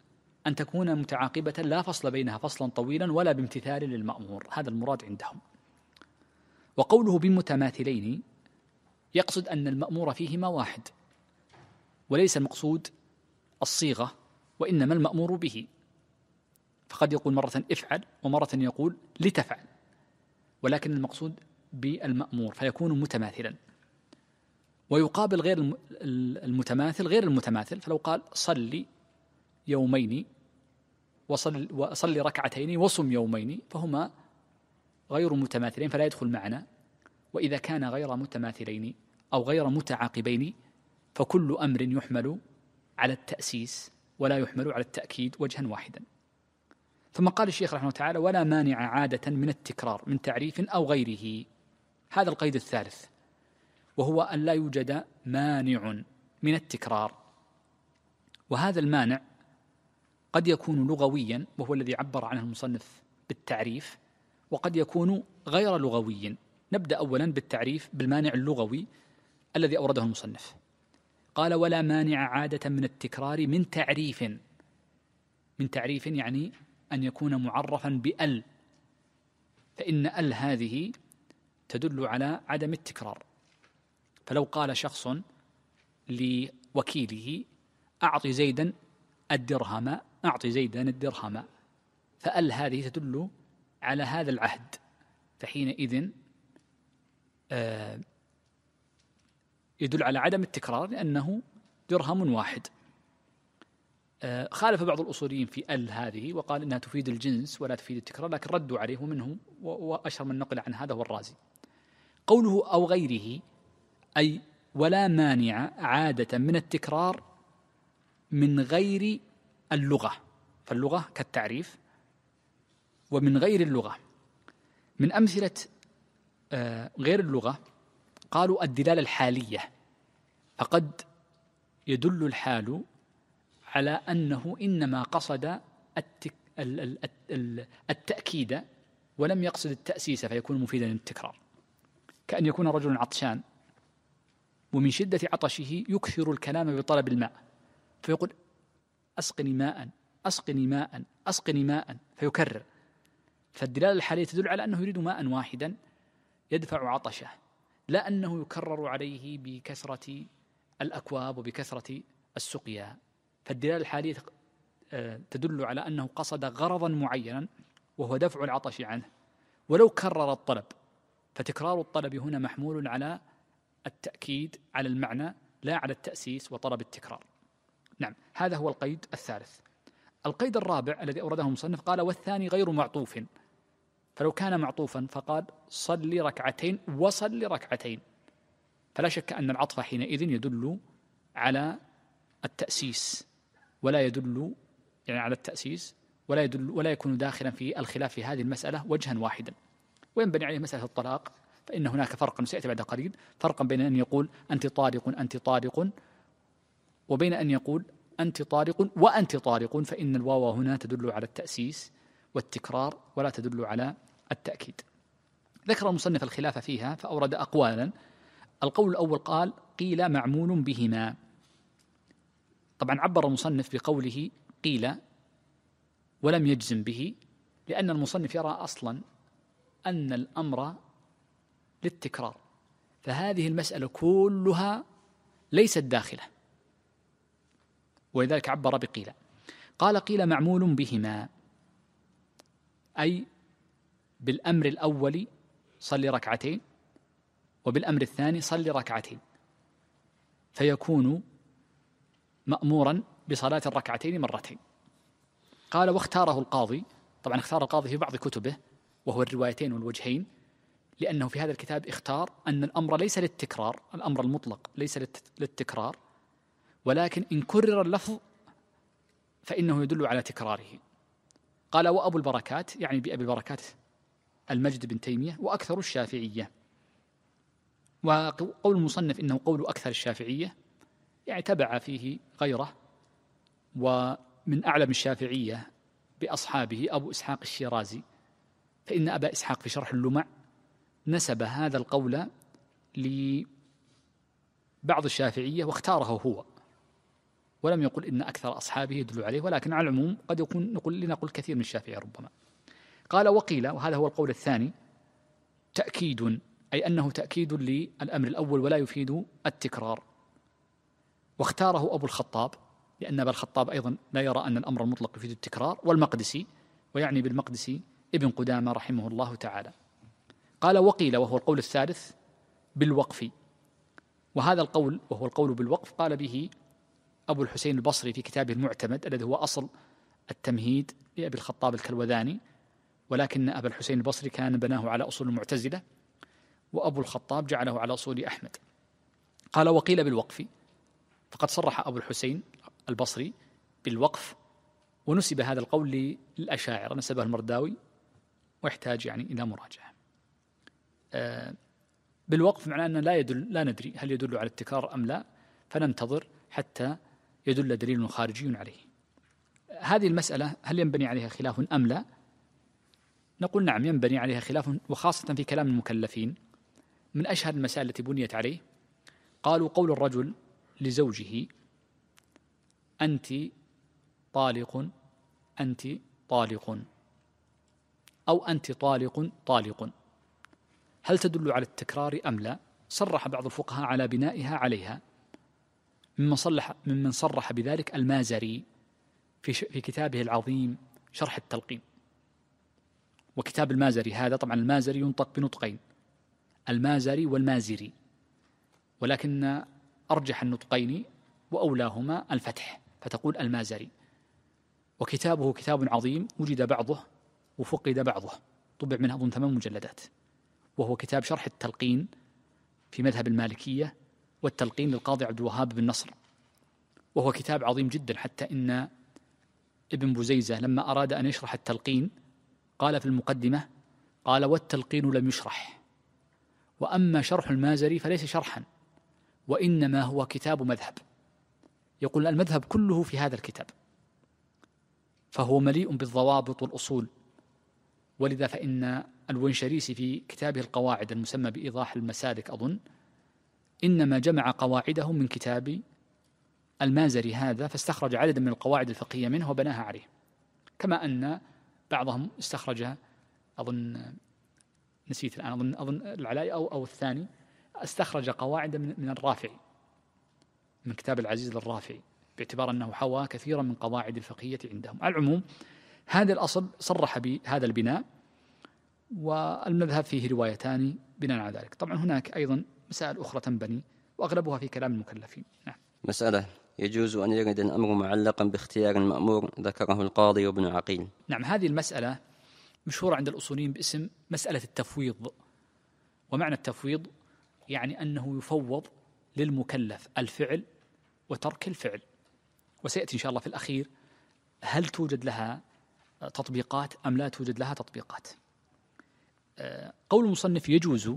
أن تكون متعاقبة لا فصل بينها فصلا طويلا ولا بامتثال للمأمور، هذا المراد عندهم. وقوله بمتماثلين يقصد أن المأمور فيهما واحد، وليس المقصود الصيغة، وإنما المأمور به، فقد يقول مرة افعل ومرة يقول لتفعل، ولكن المقصود بالمأمور فيكون متماثلا. ويقابل غير المتماثل غير المتماثل، فلو قال صلي يومين وصلي ركعتين وصم يومين فهما غير متماثلين فلا يدخل معنا. وإذا كان غير متماثلين أو غير متعاقبين فكل أمر يحمل على التأسيس ولا يحمل على التأكيد وجها واحدا. ثم قال الشيخ رحمه الله تعالى: ولا مانع عادة من التكرار من تعريف أو غيره. هذا القيد الثالث، وهو أن لا يوجد مانع من التكرار. وهذا المانع قد يكون لغويا، وهو الذي عبر عنه المصنف بالتعريف، وقد يكون غير لغوي. نبدأ أولا بالتعريف بالمانع اللغوي الذي أورده المصنف. قال: ولا مانع عادة من التكرار من تعريف. من تعريف يعني أن يكون معرفا بأل، فإن أل هذه تدل على عدم التكرار. فلو قال شخص لوكيله: أعطي زيدا الدرهم، أعطي زيدا الدرهم، فأل هذه تدل على هذا العهد، فحينئذ يدل على عدم التكرار لأنه درهم واحد. خالف بعض الأصوليين في أل هذه وقال إنها تفيد الجنس ولا تفيد التكرار، لكن ردوا عليه منهم، وأشهر من نقل عن هذا هو الرازي. قوله أو غيره أي ولا مانع عادة من التكرار من غير اللغة، فاللغة كالتعريف، ومن غير اللغة. من أمثلة غير اللغة قالوا الدلالة الحالية، فقد يدل الحال على أنه إنما قصد التأكيد ولم يقصد التأسيس فيكون مفيدا للتكرار، كأن يكون رجل عطشان ومن شدة عطشه يكثر الكلام بطلب الماء، فيقول: أسقني ماء، أسقني ماء، أسقني ماء، فيكرر. فالدلالة الحالية تدل على أنه يريد ماء واحدا يدفع عطشه، لا أنه يكرر عليه بكثرة الأكواب وبكثرة السقيا. فالدلالة الحالية تدل على أنه قصد غرضا معينا وهو دفع العطش عنه، ولو كرر الطلب فتكرار الطلب هنا محمول على التأكيد على المعنى لا على التأسيس وطلب التكرار. نعم، هذا هو القيد الثالث. القيد الرابع الذي أورده المصنف قال: والثاني غير معطوف. فلو كان معطوفا فقال: صلي ركعتين وصلي ركعتين، فلا شك أن العطف حينئذ يدل على التأسيس ولا يدل يعني على التأسيس ولا يدل ولا يكون داخلا في الخلاف في هذه المسألة وجها واحدا. وينبني عليه مسألة الطلاق، فإن هناك فرقا سيأتي بعد قليل، فرقا بين أن يقول أنت طالق أنت طالق، وبين أن يقول أنت طالق وأنت طالق، فإن الواو هنا تدل على التأسيس والتكرار ولا تدل على التأكيد. ذكر المصنف الخلاف فيها فأورد أقوالا. القول الأول قال: قيل معمول بهما. طبعا عبر المصنف بقوله قيل ولم يجزم به، لأن المصنف يرى أصلا أن الأمر للتكرار، فهذه المسألة كلها ليست داخلة، ولذلك عبر بقيل. قال: قيل معمول بهما، أي بالأمر الأول صل ركعتين، وبالأمر الثاني صل ركعتين، فيكون مأمورا بصلاة الركعتين مرتين. قال: واختاره القاضي، طبعا اختار القاضي في بعض كتبه وهو الروايتين والوجهين، لأنه في هذا الكتاب اختار أن الأمر ليس للتكرار، الأمر المطلق ليس للتكرار، ولكن إن كرر اللفظ فإنه يدل على تكراره. قال: وأبو البركات، يعني بأبي البركات المجد بن تيمية، وأكثر الشافعية. وقول المصنف إنه قول أكثر الشافعية يعني تبع فيه غيره، ومن أعلم الشافعية بأصحابه أبو إسحاق الشيرازي، فإن أبا إسحاق في شرح اللمع نسب هذا القول لبعض الشافعية واختاره هو، ولم يقل إن أكثر أصحابه يدل عليه، ولكن على العموم قد يكون لنقل كثير من الشافعي ربما. قال وقيل، وهذا هو القول الثاني، تأكيد، أي أنه تأكيد للأمر الأول ولا يفيد التكرار. واختاره أبو الخطاب، لأن أبا الخطاب أيضا لا يرى أن الأمر المطلق يفيد التكرار، والمقدسي، ويعني بالمقدسي ابن قدامة رحمه الله تعالى. قال وقيل، وهو القول الثالث، بالوقف. وهذا القول وهو القول بالوقف قال به أبو الحسين البصري في كتابه المعتمد الذي هو أصل التمهيد لأبي الخطاب الكلوذاني، ولكن أبا الحسين البصري كان بناه على أصول المعتزلة، وأبو الخطاب جعله على أصول أحمد. قال وقيل بالوقف، فقد صرح أبو الحسين البصري بالوقف، ونسب هذا القول للأشاعرة، نسبه المرداوي، ويحتاج يعني إلى مراجعة. بالوقف معناه أن لا ندري هل يدل على التكرار أم لا، فننتظر حتى يدل دليل خارجي عليه. هذه المسألة هل ينبني عليها خلاف أم لا؟ نقول نعم، ينبني عليها خلاف، وخاصة في كلام المكلفين. من أشهر المسائل التي بنيت عليه قالوا قول الرجل لزوجه: أنت طالق، أنت طالق، أو أنت طالق طالق، هل تدل على التكرار أم لا؟ صرح بعض الفقهاء على بنائها عليها، ممن صرح بذلك المازري في كتابه العظيم شرح التلقين. وكتاب المازري هذا، طبعا المازري ينطق بنطقين، المازري والمازري، ولكن أرجح النطقين وأولاهما الفتح، فتقول المازري. وكتابه كتاب عظيم، وجد بعضه وفقد بعضه، طبع منه أظن 8 مجلدات، وهو كتاب شرح التلقين في مذهب المالكية، والتلقين للقاضي عبد الوهاب بن نصر، وهو كتاب عظيم جدا، حتى إن ابن بزيزة لما أراد أن يشرح التلقين قال في المقدمة، قال: والتلقين لم يشرح، وأما شرح المازري فليس شرحا، وإنما هو كتاب مذهب، يقول المذهب كله في هذا الكتاب، فهو مليء بالضوابط والأصول. ولذا فإن الونشريسي في كتابه القواعد المسمى بإيضاح المسالك أظن إنما جمع قواعده من كتاب المازري هذا، فاستخرج عددا من القواعد الفقهية منه وبناها عليه، كما أن بعضهم استخرج، أظن نسيت الآن، أظن العلاء أو الثاني استخرج قواعد من الرافعي، من كتاب العزيز للرافعي، باعتبار أنه حوى كثيرا من قواعد الفقهية عندهم. على العموم هذا الأصل صرح بهذا البناء، والمذهب فيه روايتان بناء على ذلك. طبعا هناك أيضا مسائل أخرى تنبني، وأغلبها في كلام المكلفين. نعم. مسألة: يجوز أن يرد الأمر معلقا باختيار المأمور، ذكره القاضي وابن عقيل. نعم، هذه المسألة مشهورة عند الأصوليين باسم مسألة التفويض. ومعنى التفويض يعني أنه يفوض للمكلف الفعل وترك الفعل، وسيأتي إن شاء الله في الأخير هل توجد لها تطبيقات أم لا توجد لها تطبيقات. قول المصنف يجوز،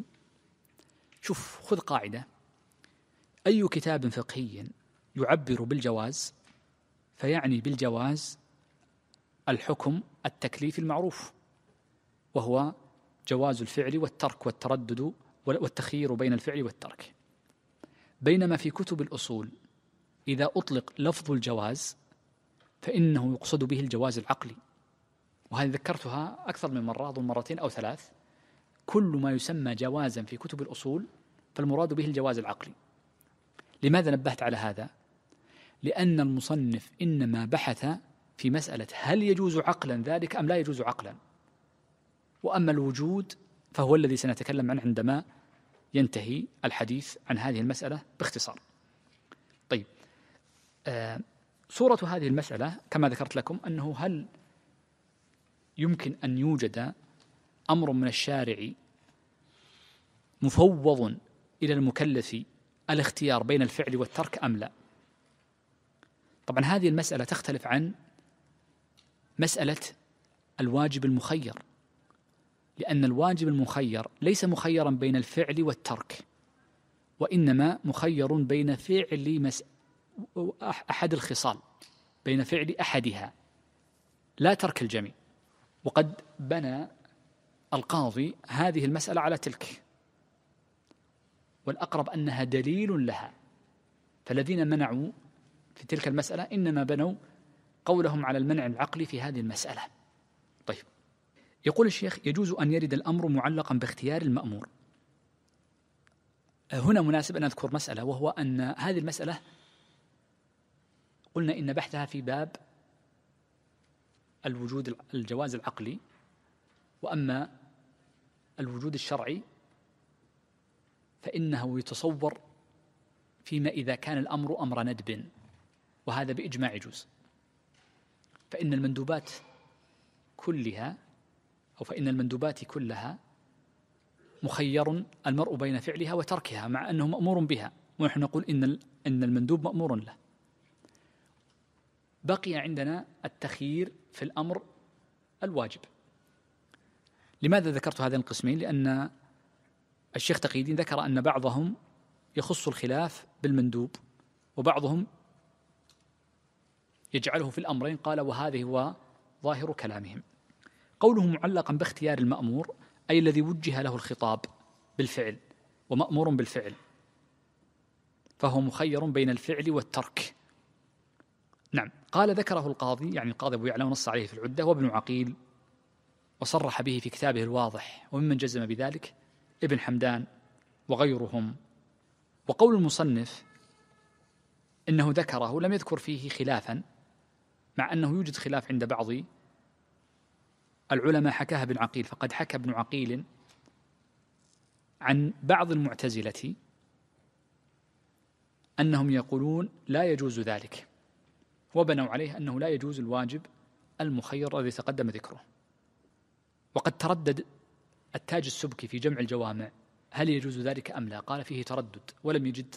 شوف خذ قاعدة: أي كتاب فقهي يعبر بالجواز فيعني بالجواز الحكم التكليفي المعروف، وهو جواز الفعل والترك والتردد والتخيير بين الفعل والترك. بينما في كتب الأصول إذا أطلق لفظ الجواز فإنه يقصد به الجواز العقلي، وهذه ذكرتها أكثر من مرة، أظن 2 أو 3. كل ما يسمى جوازا في كتب الأصول فالمراد به الجواز العقلي. لماذا نبهت على هذا؟ لأن المصنف إنما بحث في مسألة هل يجوز عقلا ذلك أم لا يجوز عقلا، وأما الوجود فهو الذي سنتكلم عنه عندما ينتهي الحديث عن هذه المسألة باختصار. طيب، صورة هذه المسألة كما ذكرت لكم أنه هل يمكن أن يوجد أمر من الشارع مفوض إلى المكلف الاختيار بين الفعل والترك أم لا؟ طبعا هذه المسألة تختلف عن مسألة الواجب المخير، لأن الواجب المخير ليس مخيرا بين الفعل والترك، وإنما مخير بين فعل أحد الخصال، بين فعل أحدها لا ترك الجميع. وقد بنى القاضي هذه المسألة على تلك، والأقرب أنها دليل لها. فالذين منعوا في تلك المسألة إنما بنوا قولهم على المنع العقلي في هذه المسألة. طيب، يقول الشيخ: يجوز أن يرد الأمر معلقا باختيار المأمور. هنا مناسب أن أذكر مسألة، وهو أن هذه المسألة قلنا إن بحثها في باب الوجود الجواز العقلي، وأما الوجود الشرعي فإنه يتصور فيما إذا كان الأمر أمر ندب، وهذا بإجماع يجوز. فإن المندوبات كلها مخير المرء بين فعلها وتركها، مع أنه مأمور بها، ونحن نقول إن المندوب مأمور له. بقي عندنا التخيير في الأمر الواجب. لماذا ذكرت هذين القسمين؟ لأن الشيخ تقي الدين ذكر أن بعضهم يخص الخلاف بالمندوب، وبعضهم يجعله في الأمرين. قال: وهذه هو ظاهر كلامهم. قوله معلقا باختيار المأمور أي الذي وجه له الخطاب بالفعل ومأمور بالفعل، فهو مخير بين الفعل والترك. نعم، قال ذكره القاضي، يعني القاضي أبو يعلى، ونص عليه في العدة، وابن عقيل، وصرح به في كتابه الواضح، وممن جزم بذلك ابن حمدان وغيرهم. وقول المصنف إنه ذكره لم يذكر فيه خلافا، مع أنه يوجد خلاف عند بعض العلماء حكاها ابن عقيل. فقد حكى ابن عقيل عن بعض المعتزلة أنهم يقولون لا يجوز ذلك، وبنوا عليه أنه لا يجوز الواجب المخير الذي تقدم ذكره. وقد تردد التاج السبكي في جمع الجوامع هل يجوز ذلك أم لا، قال فيه تردد ولم يجد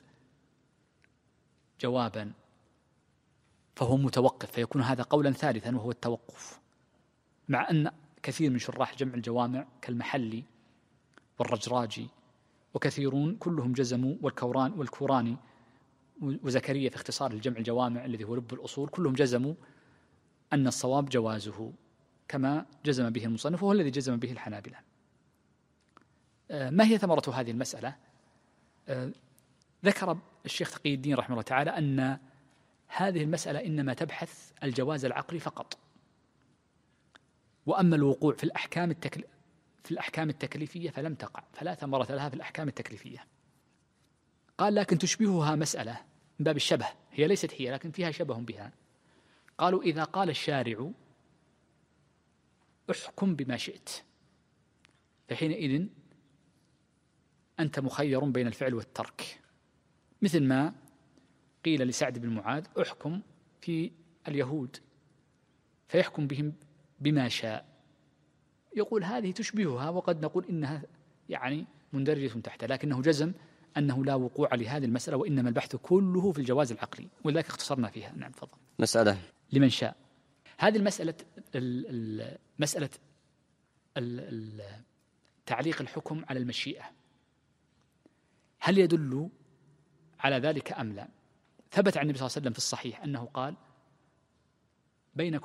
جوابا، فهو متوقف، فيكون هذا قولا ثالثا وهو التوقف. مع أن كثير من شراح جمع الجوامع كالمحلي والرجراجي وكثيرون كلهم جزموا، والكوراني وزكريا في اختصار الجمع الجوامع الذي هو لب الأصول، كلهم جزموا أن الصواب جوازه كما جزم به المصنف، وهو الذي جزم به الحنابلة. ما هي ثمرة هذه المسألة؟ ذكر الشيخ تقي الدين رحمه الله تعالى أن هذه المسألة إنما تبحث الجواز العقلي فقط، وأما الوقوع في الأحكام التكليفية فلم تقع، فلا ثمرة لها في الأحكام التكليفية. قال: لكن تشبهها مسألة من باب الشبه، هي ليست هي لكن فيها شبه بها. قالوا: إذا قال الشارع احكم بما شئت، فحينئذ أنت مخير بين الفعل والترك، مثل ما قيل لسعد بن معاذ: احكم في اليهود، فيحكم بهم بما شاء. يقول هذه تشبهها، وقد نقول إنها يعني مندرجة تحتها، لكنه جزم أنه لا وقوع لهذه المسألة، وإنما البحث كله في الجواز العقلي، ولذلك اختصرنا فيها. نعم، تفضل. مسألة لمن شاء. هذه مسألة تعليق الحكم على المشيئة، هل يدل على ذلك أم لا؟ ثبت عن النبي صلى الله عليه وسلم في الصحيح أنه قال: بين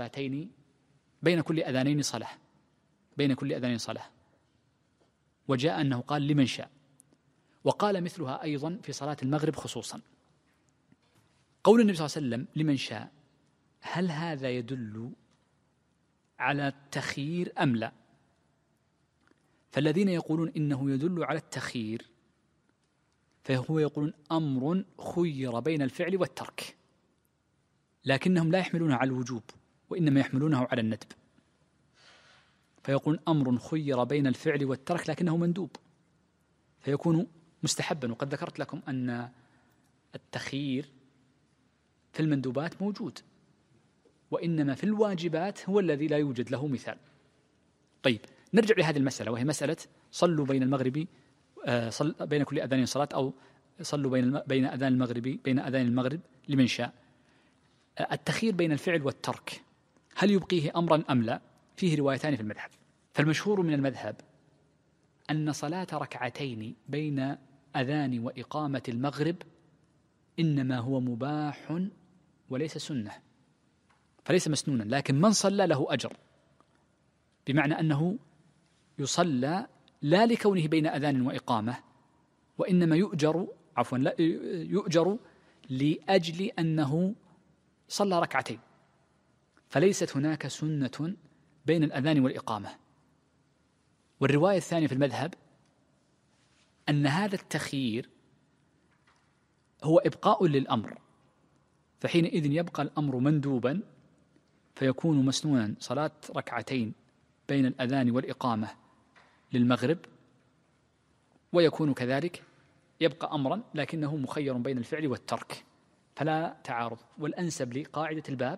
كل أذانين صلاة، وجاء أنه قال لمن شاء، وقال مثلها أيضا في صلاة المغرب خصوصا. قول النبي صلى الله عليه وسلم لمن شاء، هل هذا يدل على التخيير أم لا؟ فالذين يقولون إنه يدل على التخيير فهو يقولون أمر خير بين الفعل والترك، لكنهم لا يحملونه على الوجوب، وإنما يحملونه على الندب. فيقولون أمر خير بين الفعل والترك لكنه مندوب، فيكون مستحبا. وقد ذكرت لكم أن التخيير في المندوبات موجود، وإنما في الواجبات هو الذي لا يوجد له مثال. طيب، نرجع لهذه المسألة، وهي مسألة صلوا بين المغرب بين كل أذان صلاة، أو صلوا بين أذان المغرب لمن شاء. التخيير بين الفعل والترك هل يبقيه أمرا أم لا؟ فيه روايتان في المذهب. فالمشهور من المذهب أن صلاة ركعتين بين أذان وإقامة المغرب إنما هو مباح وليس سنة، فليس مسنونا، لكن من صلى له أجر، بمعنى أنه يصلى لا لكونه بين أذان وإقامة، وإنما يؤجر لأجل أنه صلى ركعتين، فليست هناك سنة بين الأذان والإقامة. والرواية الثانية في المذهب أن هذا التخيير هو إبقاء للأمر، فحينئذ يبقى الأمر مندوبا فيكون مسنونا صلاة ركعتين بين الأذان والإقامة للمغرب، ويكون كذلك يبقى أمرا لكنه مخير بين الفعل والترك، فلا تعارض. والأنسب لقاعدة الباب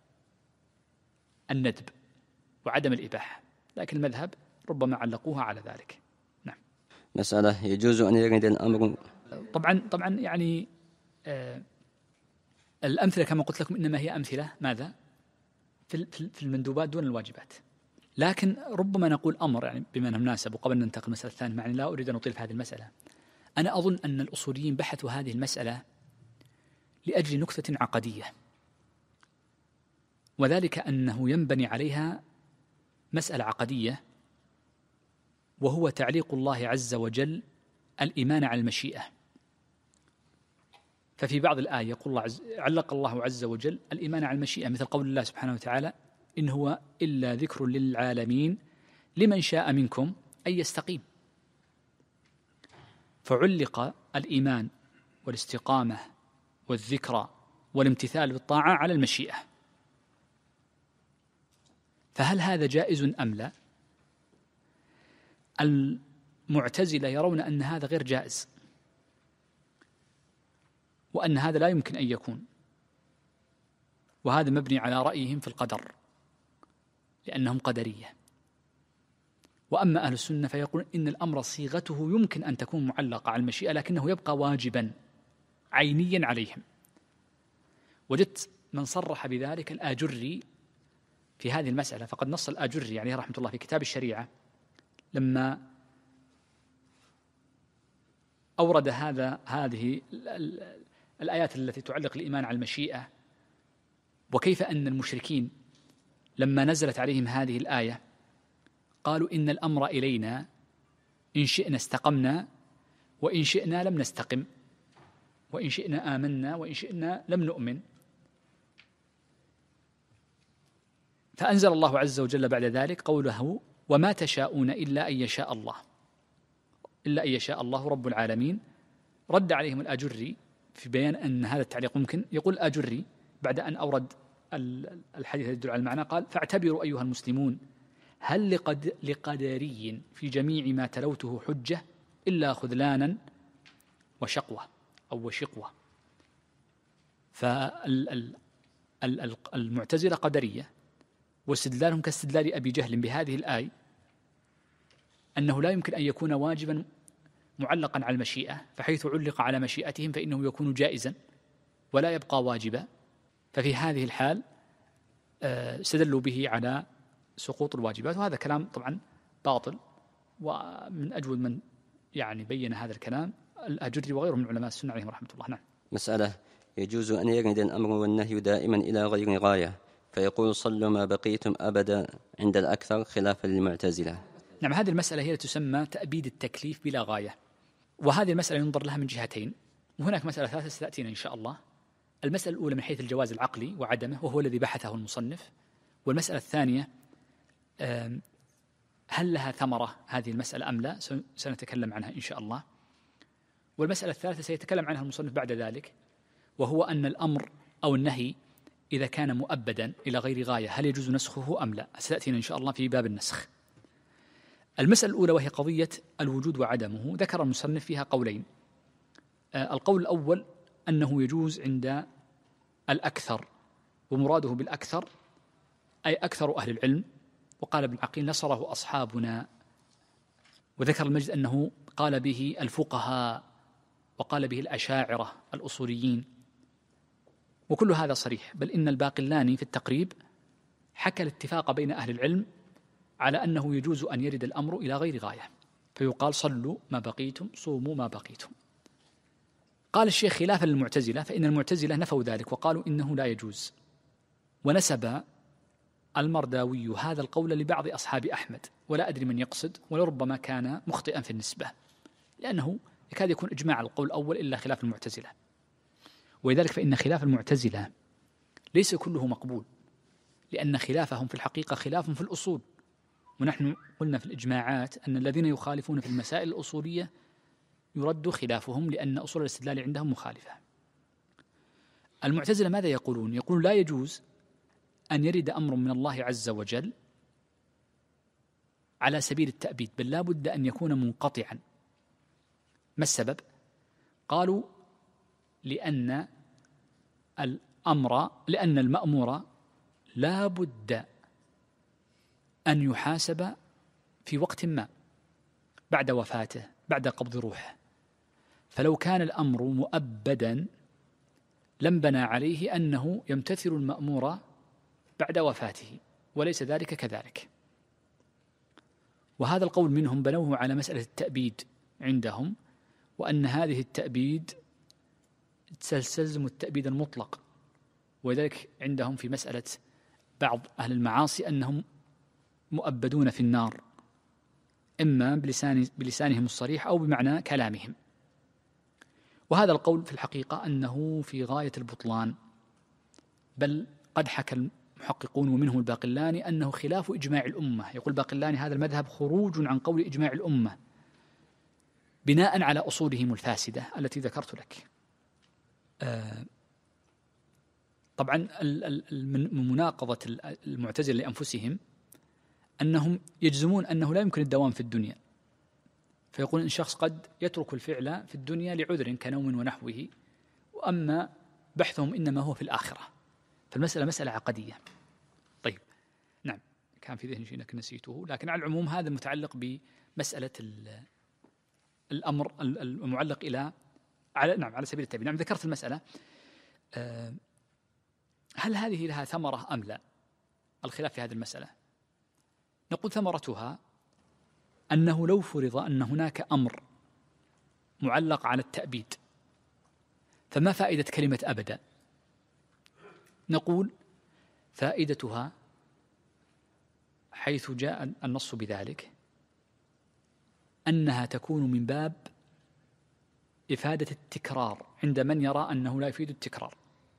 الندب وعدم الإباحة، لكن المذهب ربما علقوها على ذلك. نعم. مسألة: يجوز أن يرد الأمر. طبعا يعني الأمثلة كما قلت لكم إنما هي أمثلة ماذا في المندوبات دون الواجبات، لكن ربما نقول أمر يعني بما أنه مناسب. وقبل أن ننتقل المسألة الثانية، معني لا أريد أن أطيل في هذه المسألة، أنا أظن أن الأصوليين بحثوا هذه المسألة لأجل نكتة عقدية، وذلك أنه ينبني عليها مسألة عقدية، وهو تعليق الله عز وجل الإيمان على المشيئة. ففي بعض الآية يقول علق الله عز وجل الإيمان على المشيئة، مثل قول الله سبحانه وتعالى: إن هو إلا ذكر للعالمين لمن شاء منكم أن يستقيم. فعلق الإيمان والاستقامة والذكرى والامتثال بالطاعة على المشيئة، فهل هذا جائز أم لا؟ المعتزلة يرون أن هذا غير جائز، وأن هذا لا يمكن أن يكون، وهذا مبني على رأيهم في القدر لأنهم قدرية. وأما أهل السنة فيقول إن الأمر صيغته يمكن أن تكون معلقة على المشيئة، لكنه يبقى واجبا عينيا عليهم. وجدت من صرح بذلك الآجري في هذه المسألة، فقد نص الآجري عليه رحمة الله في كتاب الشريعة لما أورد هذه الآيات التي تعلق الإيمان على المشيئة، وكيف أن المشركين لما نزلت عليهم هذه الآية قالوا إن الأمر إلينا إن شئنا استقمنا وإن شئنا لم نستقم، وإن شئنا آمنا وإن شئنا لم نؤمن. فأنزل الله عز وجل بعد ذلك قوله: وما تشاءون إلا أن يشاء الله، إلا أن يشاء الله رب العالمين. رد عليهم الآجري في بيان أن هذا التعليق ممكن. يقول الآجري بعد أن أورد الحديث الذي يدل على المعنى قال: فاعتبروا أيها المسلمون، هل لقدري في جميع ما تلوته حجة إلا خذلانا وشقوة أو وشقوة. فالمعتزلة قدرية، واستدلالهم كاستدلال أبي جهل بهذه الآية أنه لا يمكن أن يكون واجبا معلقا على المشيئة، فحيث علق على مشيئتهم فإنه يكون جائزا ولا يبقى واجبا. ففي هذه الحال استدلوا به على سقوط الواجبات، وهذا كلام طبعا باطل. ومن أجود من يعني بين هذا الكلام الآجري وغيره من علماء السنة عليهم رحمة الله. نعم. مسألة: يجوز أن يرد الأمر والنهي دائما إلى غير غاية، فيقول صلوا ما بقيتم أبدا عند الأكثر خلافا للمعتزلة. نعم، هذه المسألة هي تسمى تأبيد التكليف بلا غاية، وهذه المسألة ينظر لها من جهتين، وهناك مسألة ثالثة ستأتينا إن شاء الله. المسألة الأولى من حيث الجواز العقلي وعدمه، وهو الذي بحثه المصنف. والمسألة الثانية هل لها ثمرة هذه المسألة أم لا، سنتكلم عنها إن شاء الله. والمسألة الثالثة سيتكلم عنها المصنف بعد ذلك، وهو أن الأمر أو النهي إذا كان مؤبدا إلى غير غاية هل يجوز نسخه أم لا، ستأتينا إن شاء الله في باب النسخ. المسألة الأولى وهي قضية الوجود وعدمه، ذكر المصنف فيها قولين. القول الأول أنه يجوز عند الأكثر، ومراده بالأكثر أي أكثر أهل العلم. وقال ابن عقيل: نصره أصحابنا. وذكر المجد أنه قال به الفقهاء، وقال به الأشاعرة الأصوليين، وكل هذا صريح. بل إن الباقلاني في التقريب حكى الاتفاق بين أهل العلم على أنه يجوز أن يرد الأمر إلى غير غاية، فيقال صلوا ما بقيتم صوموا ما بقيتم. قال الشيخ خلافا للمعتزلة، فإن المعتزلة نفوا ذلك وقالوا إنه لا يجوز، ونسب المرداوي هذا القول لبعض أصحاب أحمد، ولا أدري من يقصد، ولربما كان مخطئا في النسبة، لأنه يكاد يكون إجماع القول الأول إلا خلاف المعتزلة. ولذلك فإن خلاف المعتزلة ليس كله مقبول، لأن خلافهم في الحقيقة خلاف في الأصول، ونحن قلنا في الإجماعات أن الذين يخالفون في المسائل الأصولية يرد خلافهم لأن أصول الاستدلال عندهم مخالفة. المعتزلة ماذا يقولون؟ يقولون لا يجوز أن يرد أمر من الله عز وجل على سبيل التأبيد، بل لا بد أن يكون منقطعا. ما السبب؟ قالوا لأن المأمور لا بد أن يحاسب في وقت ما بعد وفاته، بعد قبض روحه، فلو كان الأمر مؤبدا لم بنى عليه أنه يمتثل المأمور بعد وفاته، وليس ذلك كذلك. وهذا القول منهم بنوه على مسألة التأبيد عندهم، وأن هذه التأبيد تستلزم التأبيد المطلق، وذلك عندهم في مسألة بعض أهل المعاصي أنهم مؤبدون في النار، إما بلسانهم الصريح أو بمعنى كلامهم. وهذا القول في الحقيقة أنه في غاية البطلان، بل قد حكى المحققون ومنهم الباقلاني أنه خلاف إجماع الأمة. يقول الباقلاني هذا المذهب خروج عن قول إجماع الأمة بناء على أصولهم الفاسدة التي ذكرت لك. طبعا من مناقضة المعتزلة لأنفسهم أنهم يجزمون أنه لا يمكن الدوام في الدنيا، فيقول إن شخص قد يترك الفعل في الدنيا لعذر كنوم ونحوه، وأما بحثهم إنما هو في الآخرة. فالمسألة مسألة عقدية. طيب، نعم، كان في ذهني شيء لكن نسيته، لكن على العموم هذا متعلق بمسألة الأمر المعلق على سبيل التأبيد. نعم، ذكرت المسألة. هل هذه لها ثمرة أم لا؟ الخلاف في هذه المسألة. نقول ثمرتها أنه لو فرض أن هناك أمر معلق على التأبيد فما فائدة كلمة أبدا؟ نقول فائدتها حيث جاء النص بذلك أنها تكون من باب إفادة التكرار عند من يرى أنه لا يفيد التكرار،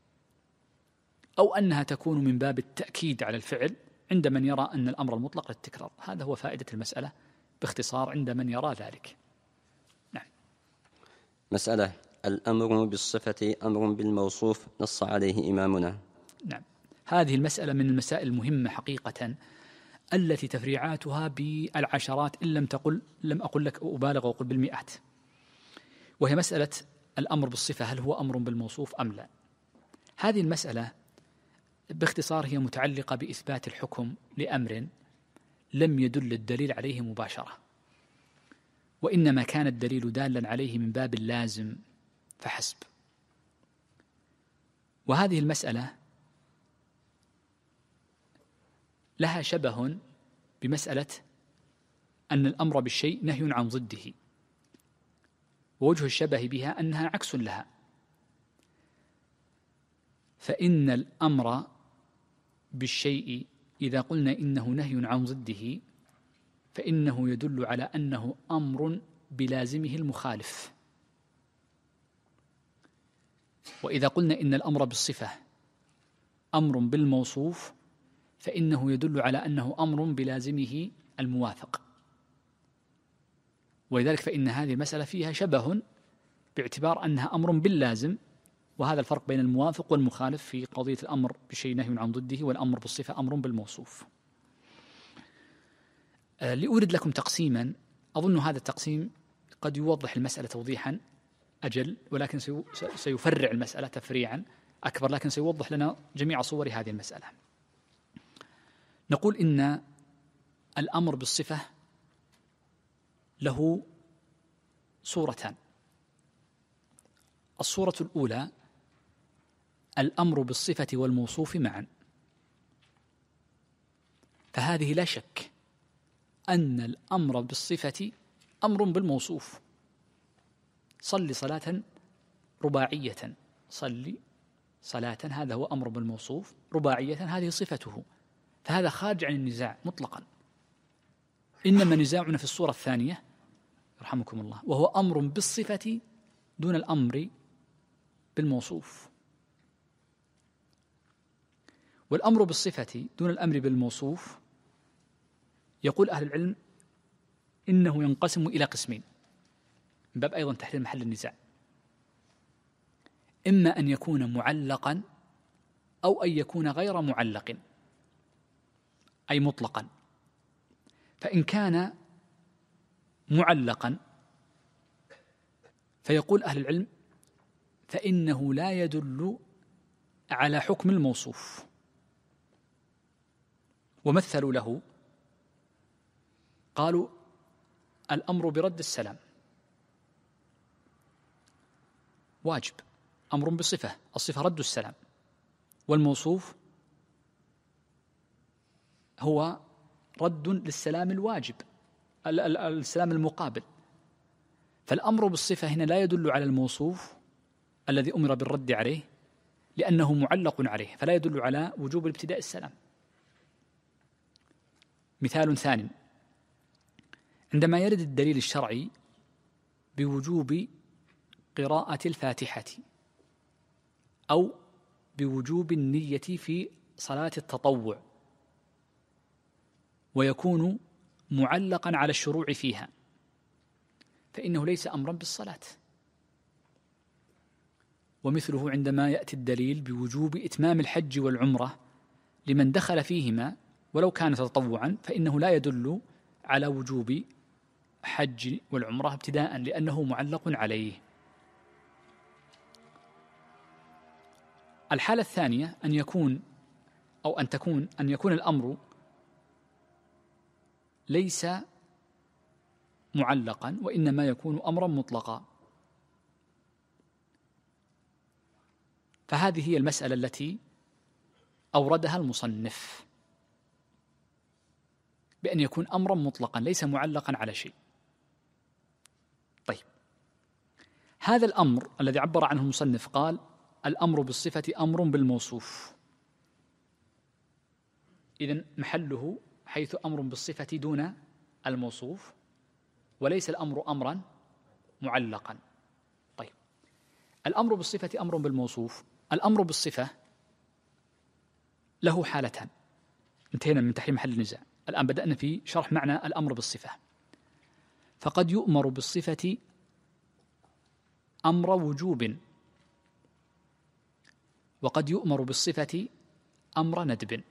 أو أنها تكون من باب التأكيد على الفعل عند من يرى أن الأمر المطلق للتكرار. هذا هو فائدة المسألة باختصار عند من يرى ذلك. نعم. مسألة: الأمر بالصفة أمر بالموصوف نص عليه إمامنا. نعم، هذه المسألة من المسائل المهمة حقيقة التي تفريعاتها بالعشرات إن لم أقل لك أبالغ وأقول بالمئات، وهي مسألة الأمر بالصفة، هل هو أمر بالموصوف أم لا؟ هذه المسألة باختصار هي متعلقة بإثبات الحكم لأمر لم يدل الدليل عليه مباشرة، وإنما كان الدليل دالا عليه من باب اللازم فحسب. وهذه المسألة لها شبه بمسألة أن الأمر بالشيء نهي عن ضده، ووجه الشبه بها أنها عكس لها. فإن الأمر بالشيء إذا قلنا إنه نهي عن ضده فإنه يدل على أنه أمر بلازمه المخالف، وإذا قلنا إن الأمر بالصفة أمر بالموصوف فإنه يدل على أنه أمر بلازمه الموافق. ولذلك فإن هذه المسألة فيها شبه باعتبار أنها أمر باللازم، وهذا الفرق بين الموافق والمخالف في قضية الأمر بشيء نهي عن ضده والأمر بالصفة أمر بالموصوف. لأورد لكم تقسيما أظن هذا التقسيم قد يوضح المسألة توضيحا أجل، ولكن سيفرع المسألة تفريعا أكبر، لكن سيوضح لنا جميع صور هذه المسألة. نقول إن الأمر بالصفة له صورتان. الصورة الأولى الأمر بالصفة والموصوف معا، فهذه لا شك أن الأمر بالصفة أمر بالموصوف. صل صلاة رباعية، صل صلاة، هذا هو أمر بالموصوف، رباعية هذه صفته، فهذا خارج عن النزاع مطلقا. إنما نزاعنا في الصورة الثانية رحمكم الله، وهو أمر بالصفة دون الأمر بالموصوف. والأمر بالصفة دون الأمر بالموصوف يقول أهل العلم إنه ينقسم إلى قسمين، من باب أيضا تحديد محل النزاع: إما أن يكون معلقا أو أن يكون غير معلق، أي مطلقا. فإن كان معلقا فيقول أهل العلم فإنه لا يدل على حكم الموصوف. ومثلوا له قالوا: الأمر برد السلام واجب، أمر بصفة، الصفة رد السلام، والموصوف هو رد للسلام الواجب، السلام المقابل. فالأمر بالصفة هنا لا يدل على الموصوف الذي أمر بالرد عليه لأنه معلق عليه، فلا يدل على وجوب الابتداء السلام. مثال ثاني: عندما يرد الدليل الشرعي بوجوب قراءة الفاتحة أو بوجوب النية في صلاة التطوع، ويكون معلقا على الشروع فيها، فإنه ليس أمرا بالصلاة. ومثله عندما يأتي الدليل بوجوب إتمام الحج والعمرة لمن دخل فيهما ولو كان تطوعا، فإنه لا يدل على وجوب حج والعمرة ابتداء لأنه معلق عليه. الحالة الثانية أن يكون الأمر ليس معلقا وإنما يكون أمرا مطلقا. فهذه هي المسألة التي أوردها المصنف، بأن يكون أمرا مطلقا ليس معلقا على شيء. طيب، هذا الأمر الذي عبر عنه المصنف قال: الأمر بالصفة أمر بالموصوف، إذن محله حيث أمر بالصفة دون الموصوف، وليس الأمر أمرا معلقا. طيب، الأمر بالصفة أمر بالموصوف. الأمر بالصفة له حالتان. انتهينا من تحريم محل النزاع، الآن بدأنا في شرح معنى الأمر بالصفة. فقد يؤمر بالصفة أمر وجوب، وقد يؤمر بالصفة أمر ندب.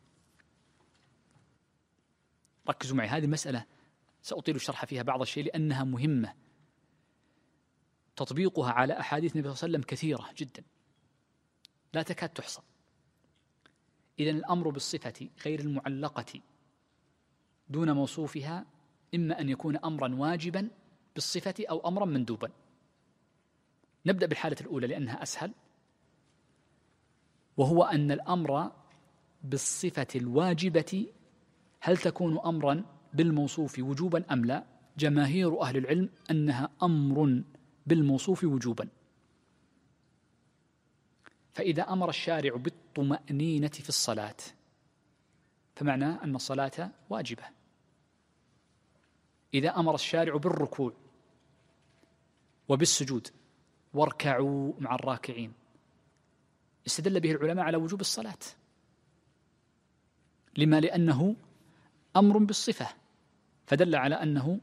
ركزوا معي، هذه المسألة سأطيل الشرح فيها بعض الشيء لأنها مهمة، تطبيقها على أحاديث النبي صلى الله عليه وسلم كثيرة جدا لا تكاد تحصى. إذن الأمر بالصفة غير المعلقة دون موصوفها إما أن يكون أمرا واجبا بالصفة أو أمرا مندوبا. نبدأ بالحالة الأولى لأنها أسهل، وهو أن الأمر بالصفة الواجبة هل تكون أمرا بالموصوف وجوبا أم لا؟ جماهير أهل العلم أنها أمر بالموصوف وجوبا. فإذا أمر الشارع بالطمأنينة في الصلاة فمعناه أن الصلاة واجبة. إذا أمر الشارع بالركوع وبالسجود واركعوا مع الراكعين استدل به العلماء على وجوب الصلاة. لما؟ لأنه أمر بالصفة، فدل على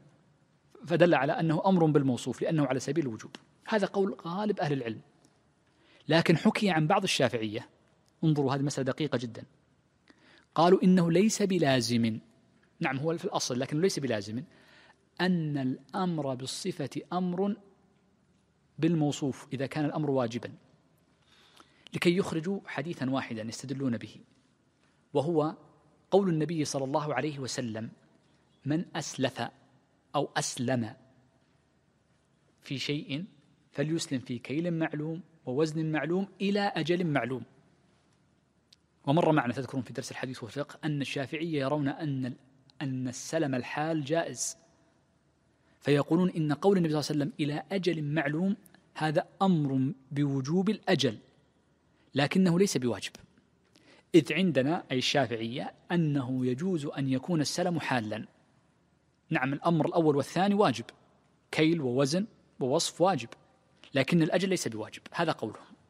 أنه أمر بالموصوف لأنه على سبيل الوجوب. هذا قول غالب أهل العلم. لكن حكي عن بعض الشافعية، انظروا هذه مسألة دقيقة جدا، قالوا إنه ليس بلازم، نعم هو في الأصل لكنه ليس بلازم، أن الأمر بالصفة أمر بالموصوف إذا كان الأمر واجبا، لكي يخرجوا حديثا واحدا يستدلون به، وهو قول النبي صلى الله عليه وسلم: من أسلف أو أسلم في شيء فليسلم في كيل معلوم ووزن معلوم إلى أجل معلوم. ومر معنا تذكرون في درس الحديث والفقه أن الشافعية يرون أن السلم الحال جائز، فيقولون إن قول النبي صلى الله عليه وسلم إلى أجل معلوم هذا أمر بوجوب الأجل لكنه ليس بواجب، إذ عندنا أي الشافعية أنه يجوز أن يكون السلم حالا. نعم الأمر الأول والثاني واجب، كيل ووزن ووصف واجب، لكن الأجل ليس بواجب. هذا قولهم.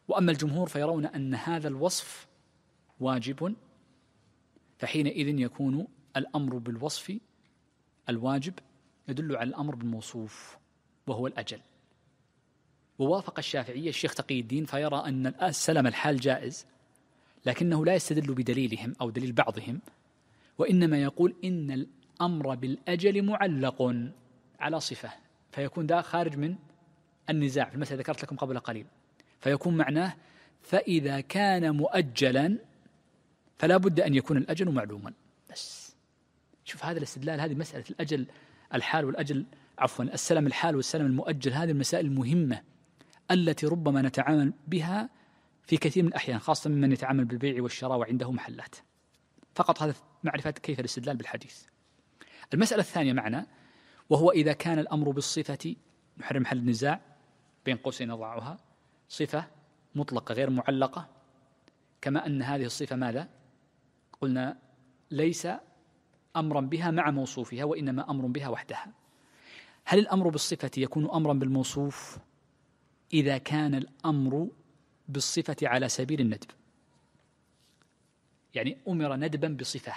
وأما الجمهور فيرون أن هذا الوصف واجب، فحينئذ يكون الأمر بالوصف الواجب يدل على الأمر بالموصوف وهو الأجل. ووافق الشافعية الشيخ تقي الدين فيرى أن السلم الحال جائز، لكنه لا يستدل بدليلهم أو دليل بعضهم، وإنما يقول إن الأمر بالأجل معلق على صفة، فيكون ده خارج من النزاع في المسألة ذكرت لكم قبل قليل، فيكون معناه فإذا كان مؤجلا فلا بد أن يكون الأجل معلوما. بس شوف هذا الاستدلال، هذه مسألة الأجل الحال والأجل السلم الحال والسلم المؤجل، هذه المسائل المهمة التي ربما نتعامل بها في كثير من الأحيان، خاصة ممن يتعامل بالبيع والشراء وعنده محلات. فقط هذا معرفة كيف الاستدلال بالحديث. المسألة الثانية معنا، وهو إذا كان الأمر بالصفة، نحرر محل النزاع بين قوسين نضعها، صفة مطلقة غير معلقة، كما أن هذه الصفة ماذا؟ قلنا ليس أمرا بها مع موصوفها، وإنما أمر بها وحدها. هل الأمر بالصفة يكون أمرا بالموصوف إذا كان الأمر بالصفة على سبيل الندب؟ يعني أمر ندبا بصفة،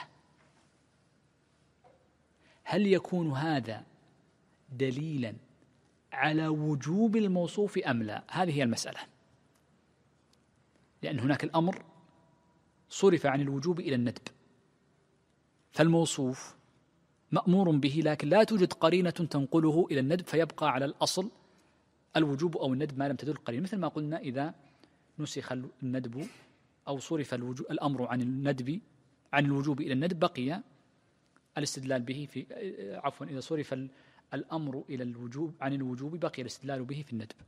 هل يكون هذا دليلا على وجوب الموصوف أم لا؟ هذه هي المسألة، لأن هناك الأمر صرف عن الوجوب إلى الندب، فالموصوف مأمور به لكن لا توجد قرينة تنقله إلى الندب، فيبقى على الأصل الوجوب أو الندب ما لم تدل قرينة، مثل ما قلنا إذا نسخ الندب أو صرف الأمر عن الندب عن الوجوب إلى الندب بقي الاستدلال به في إذا صرف الأمر إلى الوجوب عن الوجوب بقي الاستدلال به في الندب.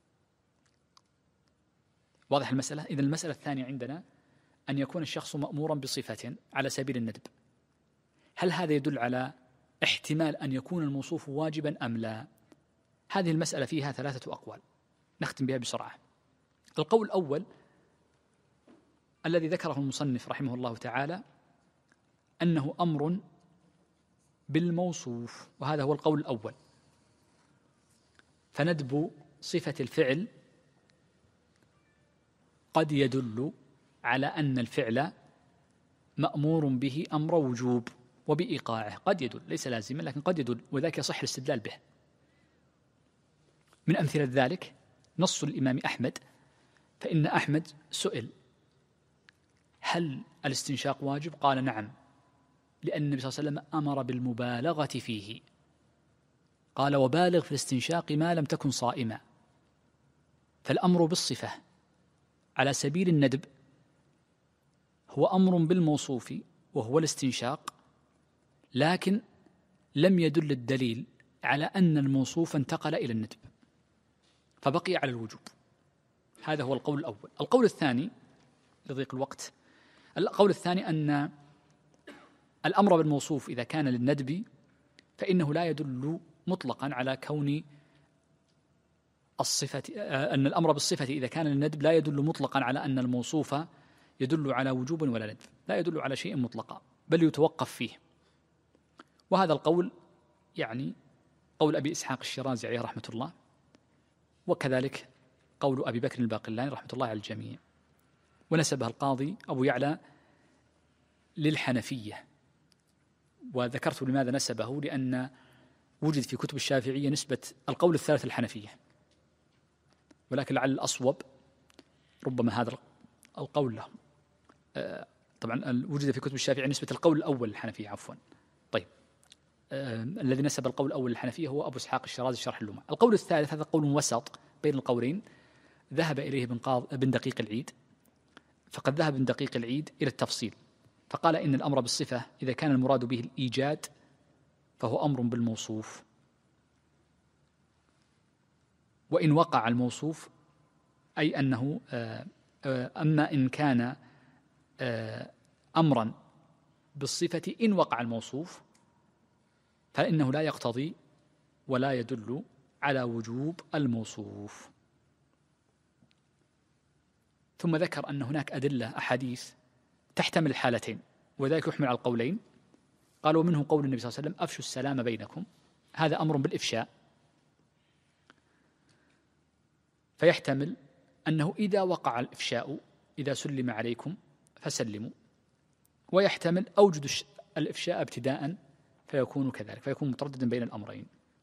واضح المسألة؟ إذن المسألة الثانية عندنا أن يكون الشخص مأمورا بصفة على سبيل الندب، هل هذا يدل على احتمال أن يكون الموصوف واجبا أم لا؟ هذه المسألة فيها 3 أقوال نختم بها بسرعة. القول الأول الذي ذكره المصنف رحمه الله تعالى أنه أمر بالموصوف، وهذا هو القول الأول، فندب صفة الفعل قد يدل على أن الفعل مأمور به أمر وجوب وبإيقاعه، قد يدل، ليس لازما لكن قد يدل، وذلك يصح الاستدلال به. من أمثلة ذلك نص الإمام أحمد، فإن أحمد سئل هل الاستنشاق واجب؟ قال نعم، لأن النبي صلى الله عليه وسلم أمر بالمبالغة فيه، قال وبالغ في الاستنشاق ما لم تكن صائما. فالأمر بالصفة على سبيل الندب هو أمر بالموصوف وهو الاستنشاق، لكن لم يدل الدليل على أن الموصوف انتقل إلى الندب فبقي على الوجوب. هذا هو القول الأول. القول الثاني لضيق الوقت، القول الثاني أن الأمر بالموصوف إذا كان للندب فإنه لا يدل مطلقا على كون الصفة، أن الأمر بالصفة إذا كان للندب لا يدل مطلقا على أن الموصوف يدل على وجوب ولا ندب، لا يدل على شيء مطلقا بل يتوقف فيه. وهذا القول يعني قول أبي إسحاق الشيرازي عليه رحمة الله، وكذلك قول أبي بكر الباقلاني رحمة الله على الجميع، ونسبه القاضي أبو يعلى للحنفية. وذكرت لماذا نسبه، لأن وجد في كتب الشافعية نسبة القول الثالث الحنفية، ولكن لعل الأصوب ربما هذا القول له. طبعا وجد في كتب الشافعية نسبة القول الأول الحنفية عفوا. طيب الذي نسب القول الأول الحنفية هو أبو إسحاق الشيرازي شرح اللمع. القول الثالث هذا قول وسط بين القولين، ذهب إليه بن دقيق العيد، فقد ذهب بن دقيق العيد إلى التفصيل، فقال إن الأمر بالصفة إذا كان المراد به الإيجاد فهو أمر بالموصوف، وإن وقع الموصوف أي أنه أما إن كان أمرا بالصفة إن وقع الموصوف فإنه لا يقتضي ولا يدل على وجوب الموصوف. ثم ذكر أن هناك أدلة أحاديث تحتمل الحالتين، وذلك يحمل على القولين. قال ومنه قول النبي صلى الله عليه وسلم أفشوا السلام بينكم، هذا أمر بالإفشاء، فيحتمل أنه إذا وقع الإفشاء إذا سلم عليكم فسلموا، ويحتمل أوجد الإفشاء ابتداء فيكون كذلك، فيكون مترددا بين الأمرين.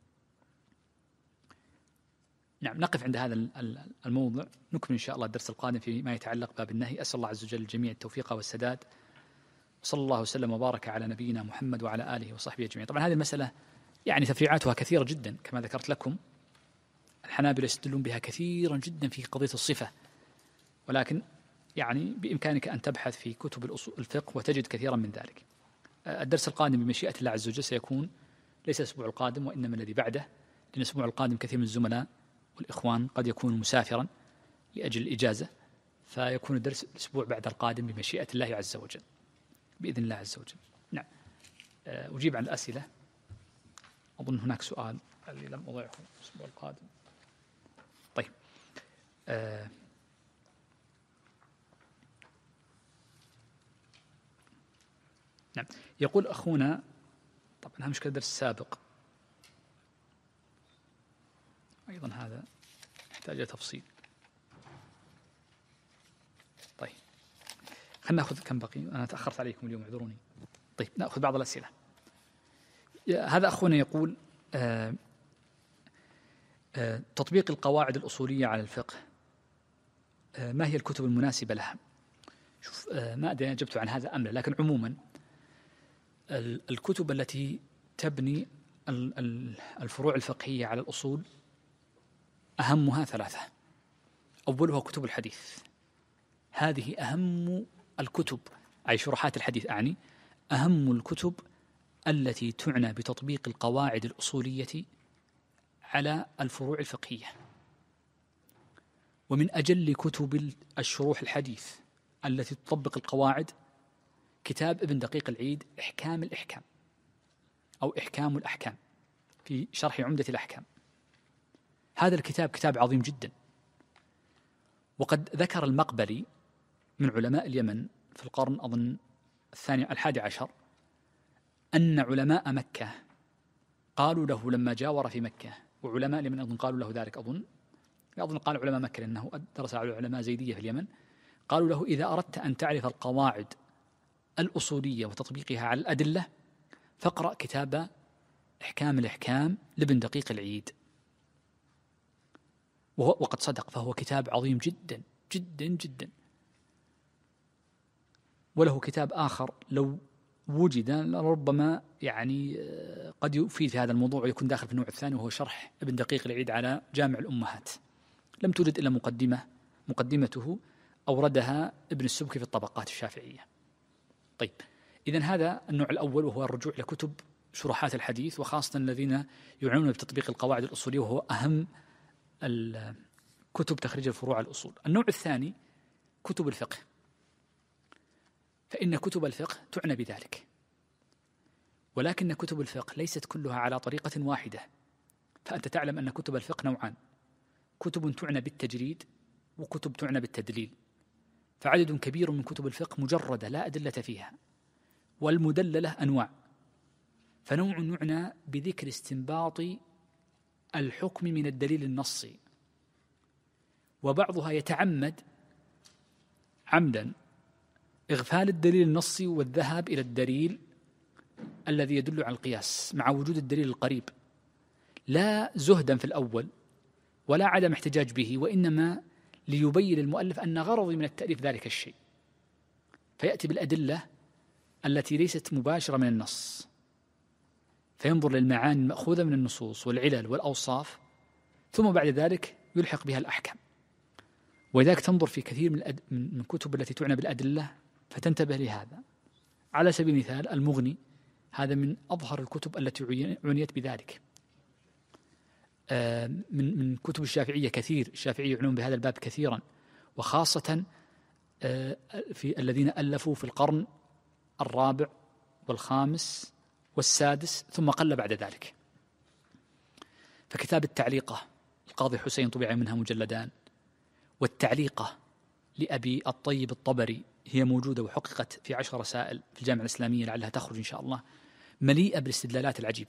نعم، نقف عند هذا الموضوع، نكمل إن شاء الله الدرس القادم فيما يتعلق باب النهي. أسأل الله عز وجل الجميع التوفيق والسداد، وصلى الله وسلم وبارك على نبينا محمد وعلى آله وصحبه أجمعين. طبعا هذه المسألة يعني تفريعاتها كثيرة جدا كما ذكرت لكم، الحنابلة يستدلون بها كثيرا جدا في قضية الصفة، ولكن يعني بإمكانك أن تبحث في كتب الفقه وتجد كثيرا من ذلك. الدرس القادم بمشيئة الله عز وجل سيكون ليس الأسبوع القادم وإنما الذي بعده، لأن الأسبوع القادم كثير من الزملاء والإخوان قد يكون مسافرا لأجل الإجازة، فيكون الدرس الأسبوع بعد القادم بمشيئة الله عز وجل بإذن الله عز وجل. نعم، أجيب عن الأسئلة. أظن هناك سؤال اللي لم أضيعه الأسبوع القادم. طيب، نعم، يقول أخونا، طبعا هذا مشكلة الدرس السابق أيضا، هذا يحتاج تفصيل. طيب، خلنا نأخذ كم بقي، أنا تأخرت عليكم اليوم اعذروني. طيب، نأخذ بعض الأسئلة. هذا أخونا يقول تطبيق القواعد الأصولية على الفقه، ما هي الكتب المناسبة لها؟ شوف، ما أدري أجبت عن هذا أم لا، لكن عموما الكتب التي تبني الفروع الفقهية على الأصول أهمها ثلاثة. أولها كتب الحديث، هذه أهم الكتب، أي شروحات الحديث أعني، أهم الكتب التي تعنى بتطبيق القواعد الأصولية على الفروع الفقهية. ومن أجل كتب الشروح الحديث التي تطبق القواعد كتاب ابن دقيق العيد إحكام الإحكام أو إحكام الأحكام في شرح عمدة الأحكام. هذا الكتاب كتاب عظيم جدا، وقد ذكر المقبري من علماء اليمن في القرن أظن 11 أن علماء مكة قالوا له لما جاور في مكة، وعلماء اليمن أظن قالوا له ذلك، أظن قال علماء مكة لأنه درس على علماء زيدية في اليمن، قالوا له إذا أردت أن تعرف القواعد الأصولية وتطبيقها على الأدلة فاقرأ كتاب إحكام الإحكام لابن دقيق العيد. وقد صدق، فهو كتاب عظيم جدا جدا جدا. وله كتاب آخر لو وجد ربما يعني قد يفيد في هذا الموضوع ويكون داخل في النوع الثاني، وهو شرح ابن دقيق العيد على جامع الأمهات، لم توجد إلا مقدمته أوردها ابن السبكي في الطبقات الشافعية. طيب، إذن هذا النوع الأول، وهو الرجوع لكتب شروحات الحديث، وخاصة الذين يعنون بتطبيق القواعد الأصولية، وهو أهم كتب تخريج الفروع على الأصول. النوع الثاني كتب الفقه، فإن كتب الفقه تعنى بذلك، ولكن كتب الفقه ليست كلها على طريقة واحدة. فأنت تعلم أن كتب الفقه نوعان، كتب تعنى بالتجريد وكتب تعنى بالتدليل، فعدد كبير من كتب الفقه مجردة لا أدلة فيها، والمدللة أنواع، فنوع يعنى بذكر استنباط الحكم من الدليل النصي، وبعضها يتعمد عمدا إغفال الدليل النصي والذهاب إلى الدليل الذي يدل على القياس مع وجود الدليل القريب، لا زهدا في الأول ولا عدم احتجاج به، وإنما ليبين المؤلف أن غرضي من التأليف ذلك الشيء، فيأتي بالأدلة التي ليست مباشرة من النص، فينظر للمعاني المأخوذة من النصوص والعلل والأوصاف، ثم بعد ذلك يلحق بها الأحكام. ولذلك تنظر في كثير من الكتب التي تعنى بالأدلة فتنتبه لهذا. على سبيل المثال المغني، هذا من أظهر الكتب التي عنيت بذلك. من كتب الشافعية كثير، الشافعية يعنون بهذا الباب كثيرا، وخاصة في الذين ألفوا في القرن الرابع والخامس والسادس، ثم قل بعد ذلك. فكتاب التعليقة القاضي حسين طبع منها مجلدان، والتعليقة لأبي الطيب الطبري هي موجودة وحققت في 10 رسائل في الجامعة الإسلامية، لعلها تخرج إن شاء الله، مليئة بالاستدلالات العجيبة.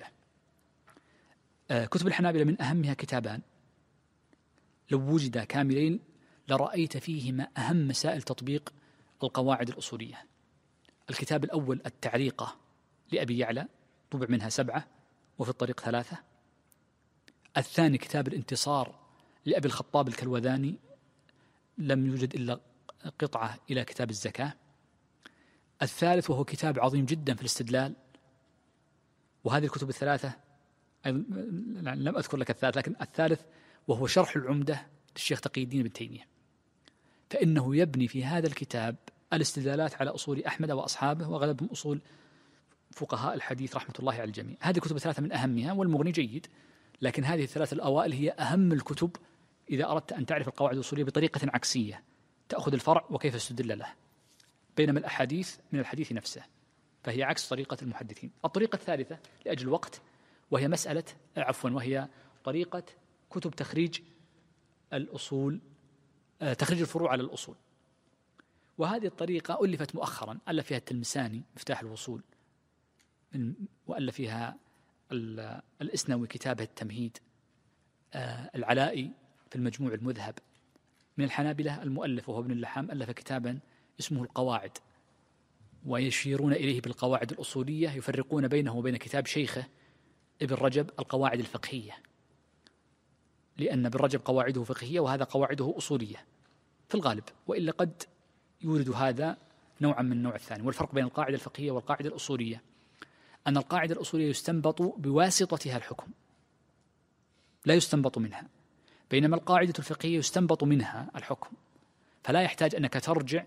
كتب الحنابلة من أهمها كتابان لو وجدا كاملين لرأيت فيهما أهم مسائل تطبيق القواعد الأصولية. الكتاب الأول التعريقة لأبي يعلى، طبع منها 7 وفي الطريق 3. الثاني كتاب الانتصار لأبي الخطاب الكلوذاني، لم يوجد إلا قطعة إلى كتاب الزكاة. الثالث وهو كتاب عظيم جدا في الاستدلال، وهذه الكتب الثلاثة لم أذكر لك الثالث، لكن الثالث وهو شرح العمدة للشيخ تقي الدين بن تيمية، فإنه يبني في هذا الكتاب الاستدلالات على أصول أحمد وأصحابه وغلبهم أصول فقهاء الحديث رحمة الله على الجميع. هذه الكتب الثلاثة من أهمها، والمغني جيد، لكن هذه الثلاثة الأوائل هي أهم الكتب إذا أردت أن تعرف القواعد الأصولية بطريقة عكسية، تأخذ الفرع وكيف استدل له، بينما الأحاديث من الحديث نفسه، فهي عكس طريقة المحدثين. الطريقة الثالثة لأجل الوقت وهي مسألة وهي طريقة كتب تخريج الأصول، تخريج الفروع على الأصول. وهذه الطريقة ألفت مؤخرا، ألف فيها التلمساني مفتاح الوصول، وألف فيها الإسنوي كتابه التمهيد، العلائي في المجموع المذهب. من الحنابلة المؤلف وهو ابن اللحام ألف كتابا اسمه القواعد، ويشيرون إليه بالقواعد الأصولية، يفرقون بينه وبين كتاب شيخه ابن رجب القواعد الفقهية، لأن ابن رجب قواعده فقهية وهذا قواعده أصولية في الغالب، وإلا قد يورد هذا نوعا من النوع الثاني. والفرق بين القاعدة الفقهية والقاعدة الأصولية أن القاعدة الأصولية يستنبط بواسطتها الحكم، لا يستنبط منها، بينما القاعدة الفقهية يستنبط منها الحكم، فلا يحتاج أنك ترجع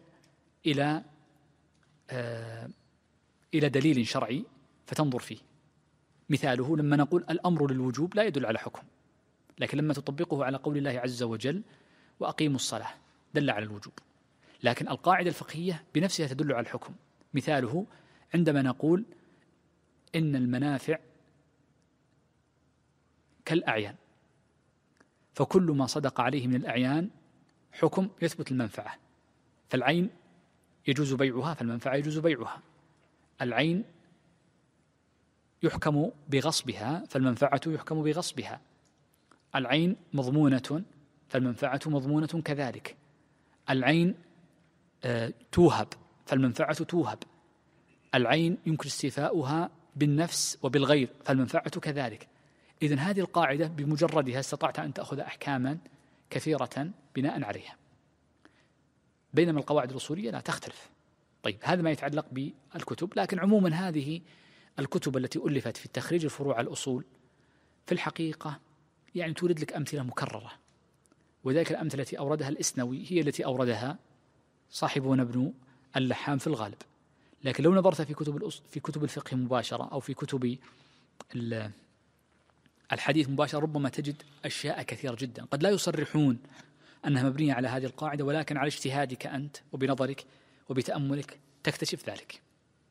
إلى دليل شرعي فتنظر فيه. مثاله لما نقول الأمر للوجوب لا يدل على حكم، لكن لما تطبقه على قول الله عز وجل وأقيموا الصلاة دل على الوجوب، لكن القاعدة الفقهية بنفسها تدل على الحكم. مثاله عندما نقول إن المنافع كالأعيان، فكل ما صدق عليه من الأعيان حكم يثبت المنفعة، فالعين يجوز بيعها فالمنفعة يجوز بيعها، العين يحكم بغصبها فالمنفعة يحكم بغصبها، العين مضمونة فالمنفعة مضمونة كذلك، العين توهب فالمنفعة توهب، العين يمكن استيفاؤها بالنفس وبالغير فالمنفعة كذلك. إذن هذه القاعدة بمجردها استطعت أن تأخذ أحكاما كثيرة بناء عليها، بينما القواعد الأصولية لا تختلف. طيب هذا ما يتعلق بالكتب، لكن عموما هذه الكتب التي ألفت في تخريج الفروع على الأصول في الحقيقة يعني تورد لك أمثلة مكررة، وذلك الأمثلة التي أوردها الإسنوي هي التي أوردها صاحبنا ابن اللحام في الغالب. لكن لو نظرت في كتب الفقه مباشرة أو في كتب الحديث مباشرة ربما تجد أشياء كثيرة جدا قد لا يصرحون أنها مبنية على هذه القاعدة، ولكن على اجتهادك أنت وبنظرك وبتأملك تكتشف ذلك.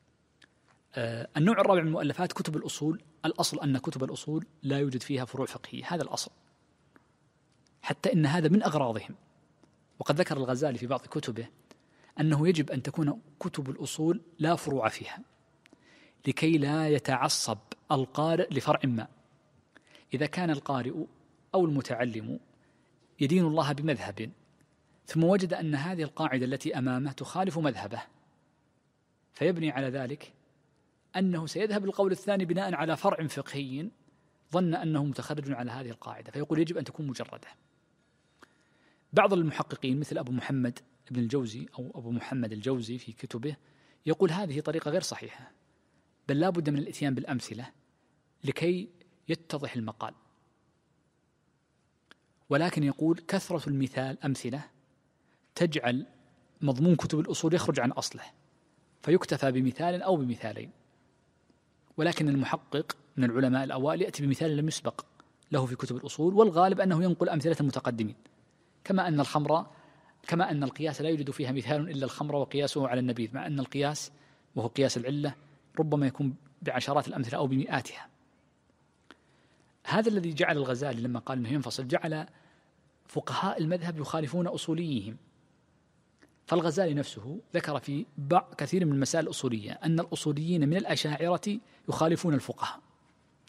النوع الرابع من المؤلفات كتب الأصول. الأصل أن كتب الأصول لا يوجد فيها فروع فقهية، هذا الأصل، حتى إن هذا من أغراضهم. وقد ذكر الغزالي في بعض كتبه أنه يجب أن تكون كتب الأصول لا فروع فيها لكي لا يتعصب القارئ لفرع ما. إذا كان القارئ أو المتعلم يدين الله بمذهب ثم وجد أن هذه القاعدة التي أمامه تخالف مذهبه، فيبني على ذلك أنه سيذهب القول الثاني بناء على فرع فقهي ظن أنه متخرج على هذه القاعدة، فيقول يجب أن تكون مجردة. بعض المحققين مثل أبو محمد ابن الجوزي أو أبو محمد الجوزي في كتبه يقول هذه طريقة غير صحيحة، بل لا بد من الإتيان بالأمثلة لكي يتضح المقال. ولكن يقول كثرة المثال أمثلة تجعل مضمون كتب الأصول يخرج عن أصله، فيكتفى بمثال أو بمثالين. ولكن المحقق من العلماء الأوائل يأتي بمثال لم يسبق له في كتب الأصول، والغالب أنه ينقل أمثلة المتقدمين، كما أن القياس لا يوجد فيها مثال إلا الخمر وقياسه على النبيذ، مع أن القياس وهو قياس العلة ربما يكون بعشرات الأمثلة أو بمئاتها. هذا الذي جعل الغزالي لما قال أنه ينفصل جعل فقهاء المذهب يخالفون أصوليهم. فالغزالي نفسه ذكر في كثير من المسائل الأصولية أن الأصوليين من الأشاعرة يخالفون الفقهاء،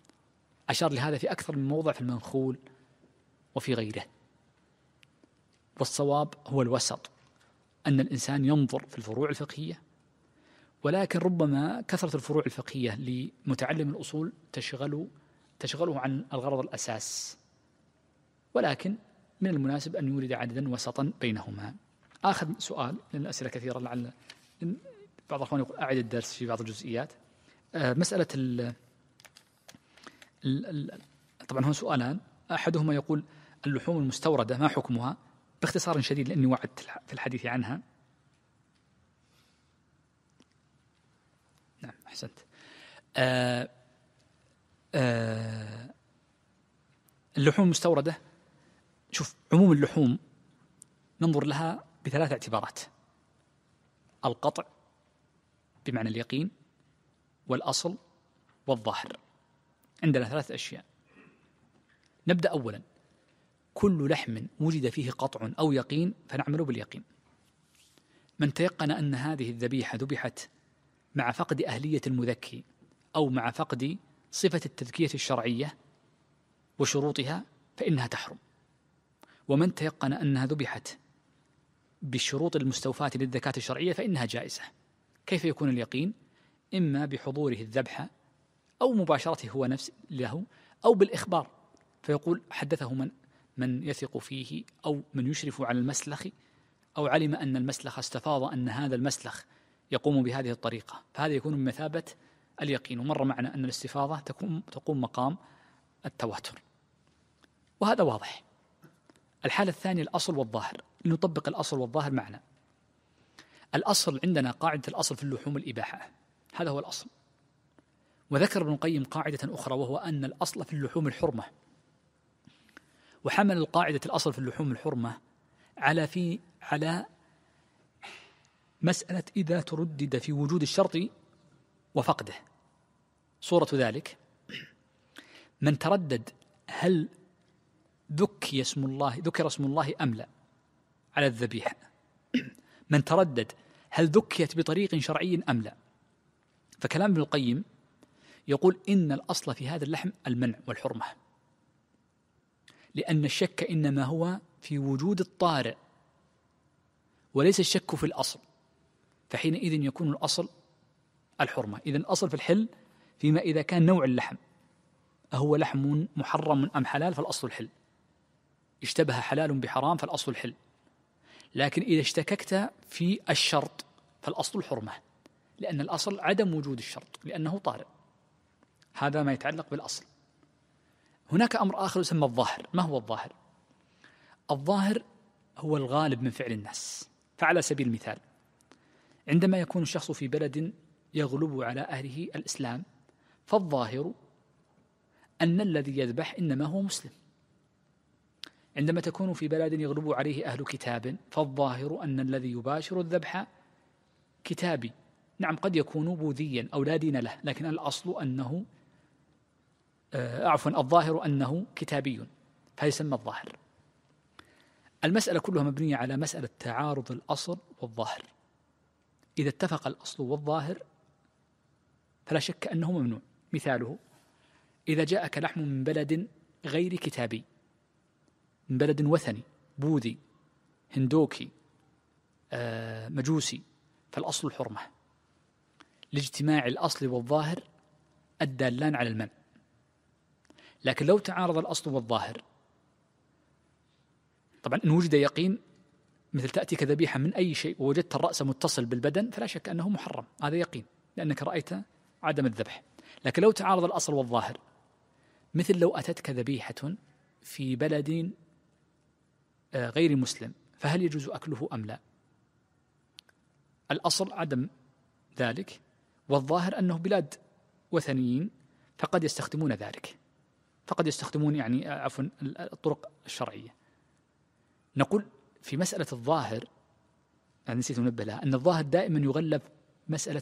أشار لهذا في أكثر من موضع في المنخول وفي غيره. والصواب هو الوسط، أن الإنسان ينظر في الفروع الفقهية، ولكن ربما كثرة الفروع الفقهية لمتعلم الأصول تشغله عن الغرض الأساس، ولكن من المناسب أن يورد عددا وسطا بينهما. آخر سؤال، لأن الأسئلة كثيرة، لعل بعض الأخوان يقول أعد الدرس في بعض الجزئيات. مسألة طبعا هو سؤالان، أحدهما يقول اللحوم المستوردة ما حكمها؟ باختصار شديد لأني وعدت في الحديث عنها. نعم أحسنت. اللحوم المستوردة، شوف، عموم اللحوم ننظر لها بثلاث اعتبارات: القطع بمعنى اليقين، والأصل، والظاهر. عندنا ثلاث أشياء. نبدأ أولا، كل لحم وجد فيه قطع أو يقين فنعمل باليقين. من تيقن أن هذه الذبيحة ذبحت مع فقد أهلية المذكي أو مع فقد صفة التذكية الشرعية وشروطها فإنها تحرم. ومن تيقن أنها ذبحت بالشروط المستوفاة للذكاة الشرعية فإنها جائزة. كيف يكون اليقين؟ إما بحضوره الذبح أو مباشرته هو نفسه له، أو بالإخبار، فيقول حدثه من يثق فيه أو من يشرف على المسلخ، أو علم أن المسلخ استفاض أن هذا المسلخ يقوم بهذه الطريقة، فهذا يكون من مثابة اليقين. ومر معنا أن الاستفاضة تقوم مقام التواتر، وهذا واضح. الحالة الثانية الأصل والظاهر. لنطبق الأصل والظاهر معنا. الأصل عندنا قاعدة الأصل في اللحوم الإباحة، هذا هو الأصل. وذكر ابن القيم قاعدة أخرى، وهو أن الأصل في اللحوم الحرمة، وحمل القاعدة الأصل في اللحوم الحرمة على مسألة إذا تردد في وجود الشرط وفقده. صورة ذلك من تردد هل ذكر اسم الله أم لا على الذبيحة، من تردد هل ذكيت بطريق شرعي أم لا. فكلام ابن القيم يقول إن الأصل في هذا اللحم المنع والحرمة، لأن الشك إنما هو في وجود الطارئ وليس الشك في الأصل، فحينئذ يكون الأصل الحرمة. إذن الأصل في الحل فيما إذا كان نوع اللحم أهو لحم محرم أم حلال فالأصل الحل، اشتبه حلال بحرام فالأصل الحل. لكن إذا اشتككت في الشرط فالأصل الحرمة، لأن الأصل عدم وجود الشرط لأنه طارئ. هذا ما يتعلق بالأصل. هناك أمر آخر يسمى الظاهر. ما هو الظاهر؟ الظاهر هو الغالب من فعل الناس. فعلى سبيل المثال، عندما يكون الشخص في بلد يغلب على أهله الإسلام، فالظاهر أن الذي يذبح إنما هو مسلم. عندما تكون في بلد يغلب عليه أهل كتاب، فالظاهر أن الذي يباشر الذبح كتابي. نعم، قد يكون بوذيا أو لا دين له، لكن الأصل أنه الظاهر أنه كتابي، فيسمى الظاهر. المسألة كلها مبنية على مسألة تعارض الأصل والظاهر. إذا اتفق الأصل والظاهر فلا شك أنه ممنوع. مثاله: إذا جاءك لحم من بلد غير كتابي، من بلد وثني بوذي هندوكي مجوسي، فالأصل الحرمة لاجتماع الأصل والظاهر الدالان على المنع. لكن لو تعارض الأصل والظاهر، طبعا إن وجد يقين، مثل تأتيك ذبيحة من أي شيء ووجدت الرأس متصل بالبدن فلا شك أنه محرم، هذا يقين لأنك رأيت عدم الذبح. لكن لو تعارض الأصل والظاهر، مثل لو أتتك ذبيحة في بلد غير مسلم، فهل يجوز أكله أم لا؟ الأصل عدم ذلك، والظاهر أنه بلاد وثنيين فقد يستخدمون ذلك، فقد يستخدمون الطرق الشرعية. نقول في مسألة الظاهر، أنا نسيت أنبه لها، أن الظاهر دائما يغلب مسألة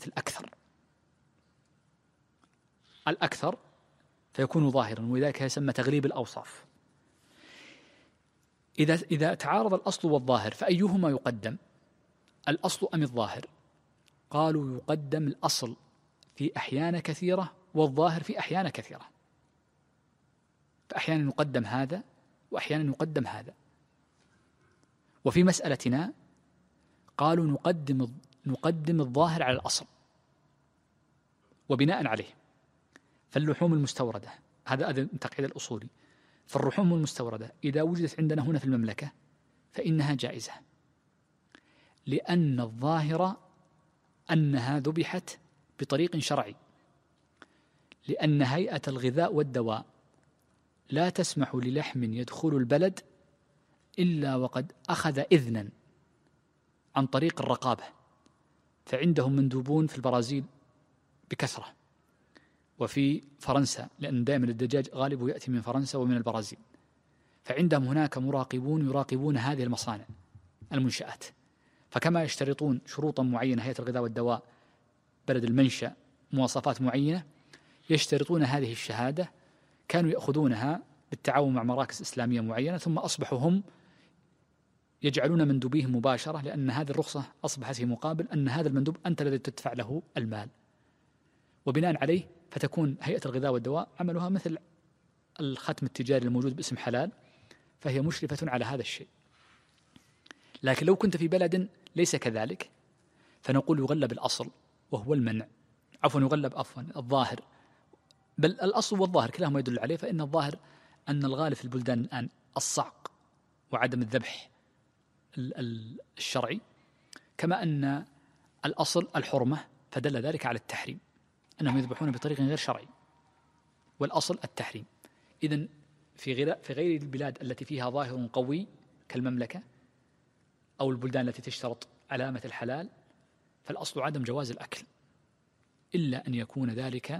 الأكثر فيكون ظاهرا، ولذلك يسمى تغليب الأوصاف. إذا تعارض الأصل والظاهر فأيهما يقدم، الأصل أم الظاهر؟ قالوا يقدم الأصل في أحيان كثيرة والظاهر في أحيان كثيرة، فأحيانا يقدم هذا وأحيانا يقدم هذا. وفي مسألتنا قالوا نقدم الظاهر على الأصل، وبناء عليه فاللحوم المستوردة، هذا التقعيد الأصولي، فاللحوم المستوردة إذا وجدت عندنا هنا في المملكة فإنها جائزة، لأن الظاهر أنها ذبحت بطريق شرعي، لأن هيئة الغذاء والدواء لا تسمح للحم يدخل البلد إلا وقد أخذ إذنا عن طريق الرقابة، فعندهم مندوبون في البرازيل بكثرة، وفي فرنسا، لأن دائما الدجاج غالبه يأتي من فرنسا ومن البرازيل، فعندهم هناك مراقبون يراقبون هذه المصانع المنشآت، فكما يشترطون شروطا معينة هيئة الغذاء والدواء بلد المنشأ مواصفات معينة، يشترطون هذه الشهادة، كانوا يأخذونها بالتعاون مع مراكز إسلامية معينة، ثم أصبحوا هم يجعلون مندوبيهم مباشرة، لأن هذه الرخصة أصبحت في مقابل أن هذا المندوب أنت الذي تدفع له المال، وبناء عليه فتكون هيئة الغذاء والدواء عملها مثل الختم التجاري الموجود باسم حلال، فهي مشرفة على هذا الشيء. لكن لو كنت في بلد ليس كذلك فنقول يغلب الأصل وهو المنع، يغلب الظاهر، بل الأصل والظاهر كلاهما يدل عليه، فإن الظاهر أن الغالب في البلدان الآن الصعق وعدم الذبح الشرعي، كما أن الأصل الحرمة، فدل ذلك على التحريم، أنهم يذبحون بطريق غير شرعي، والأصل التحريم. إذن في غير البلاد التي فيها ظاهر قوي كالمملكة أو البلدان التي تشترط علامة الحلال، فالأصل عدم جواز الأكل، إلا أن يكون ذلك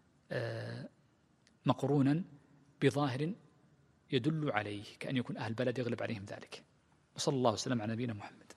مقرونا بظاهر يدل عليه، كأن يكون أهل البلد يغلب عليهم ذلك. وصلى الله وسلم على نبينا محمد.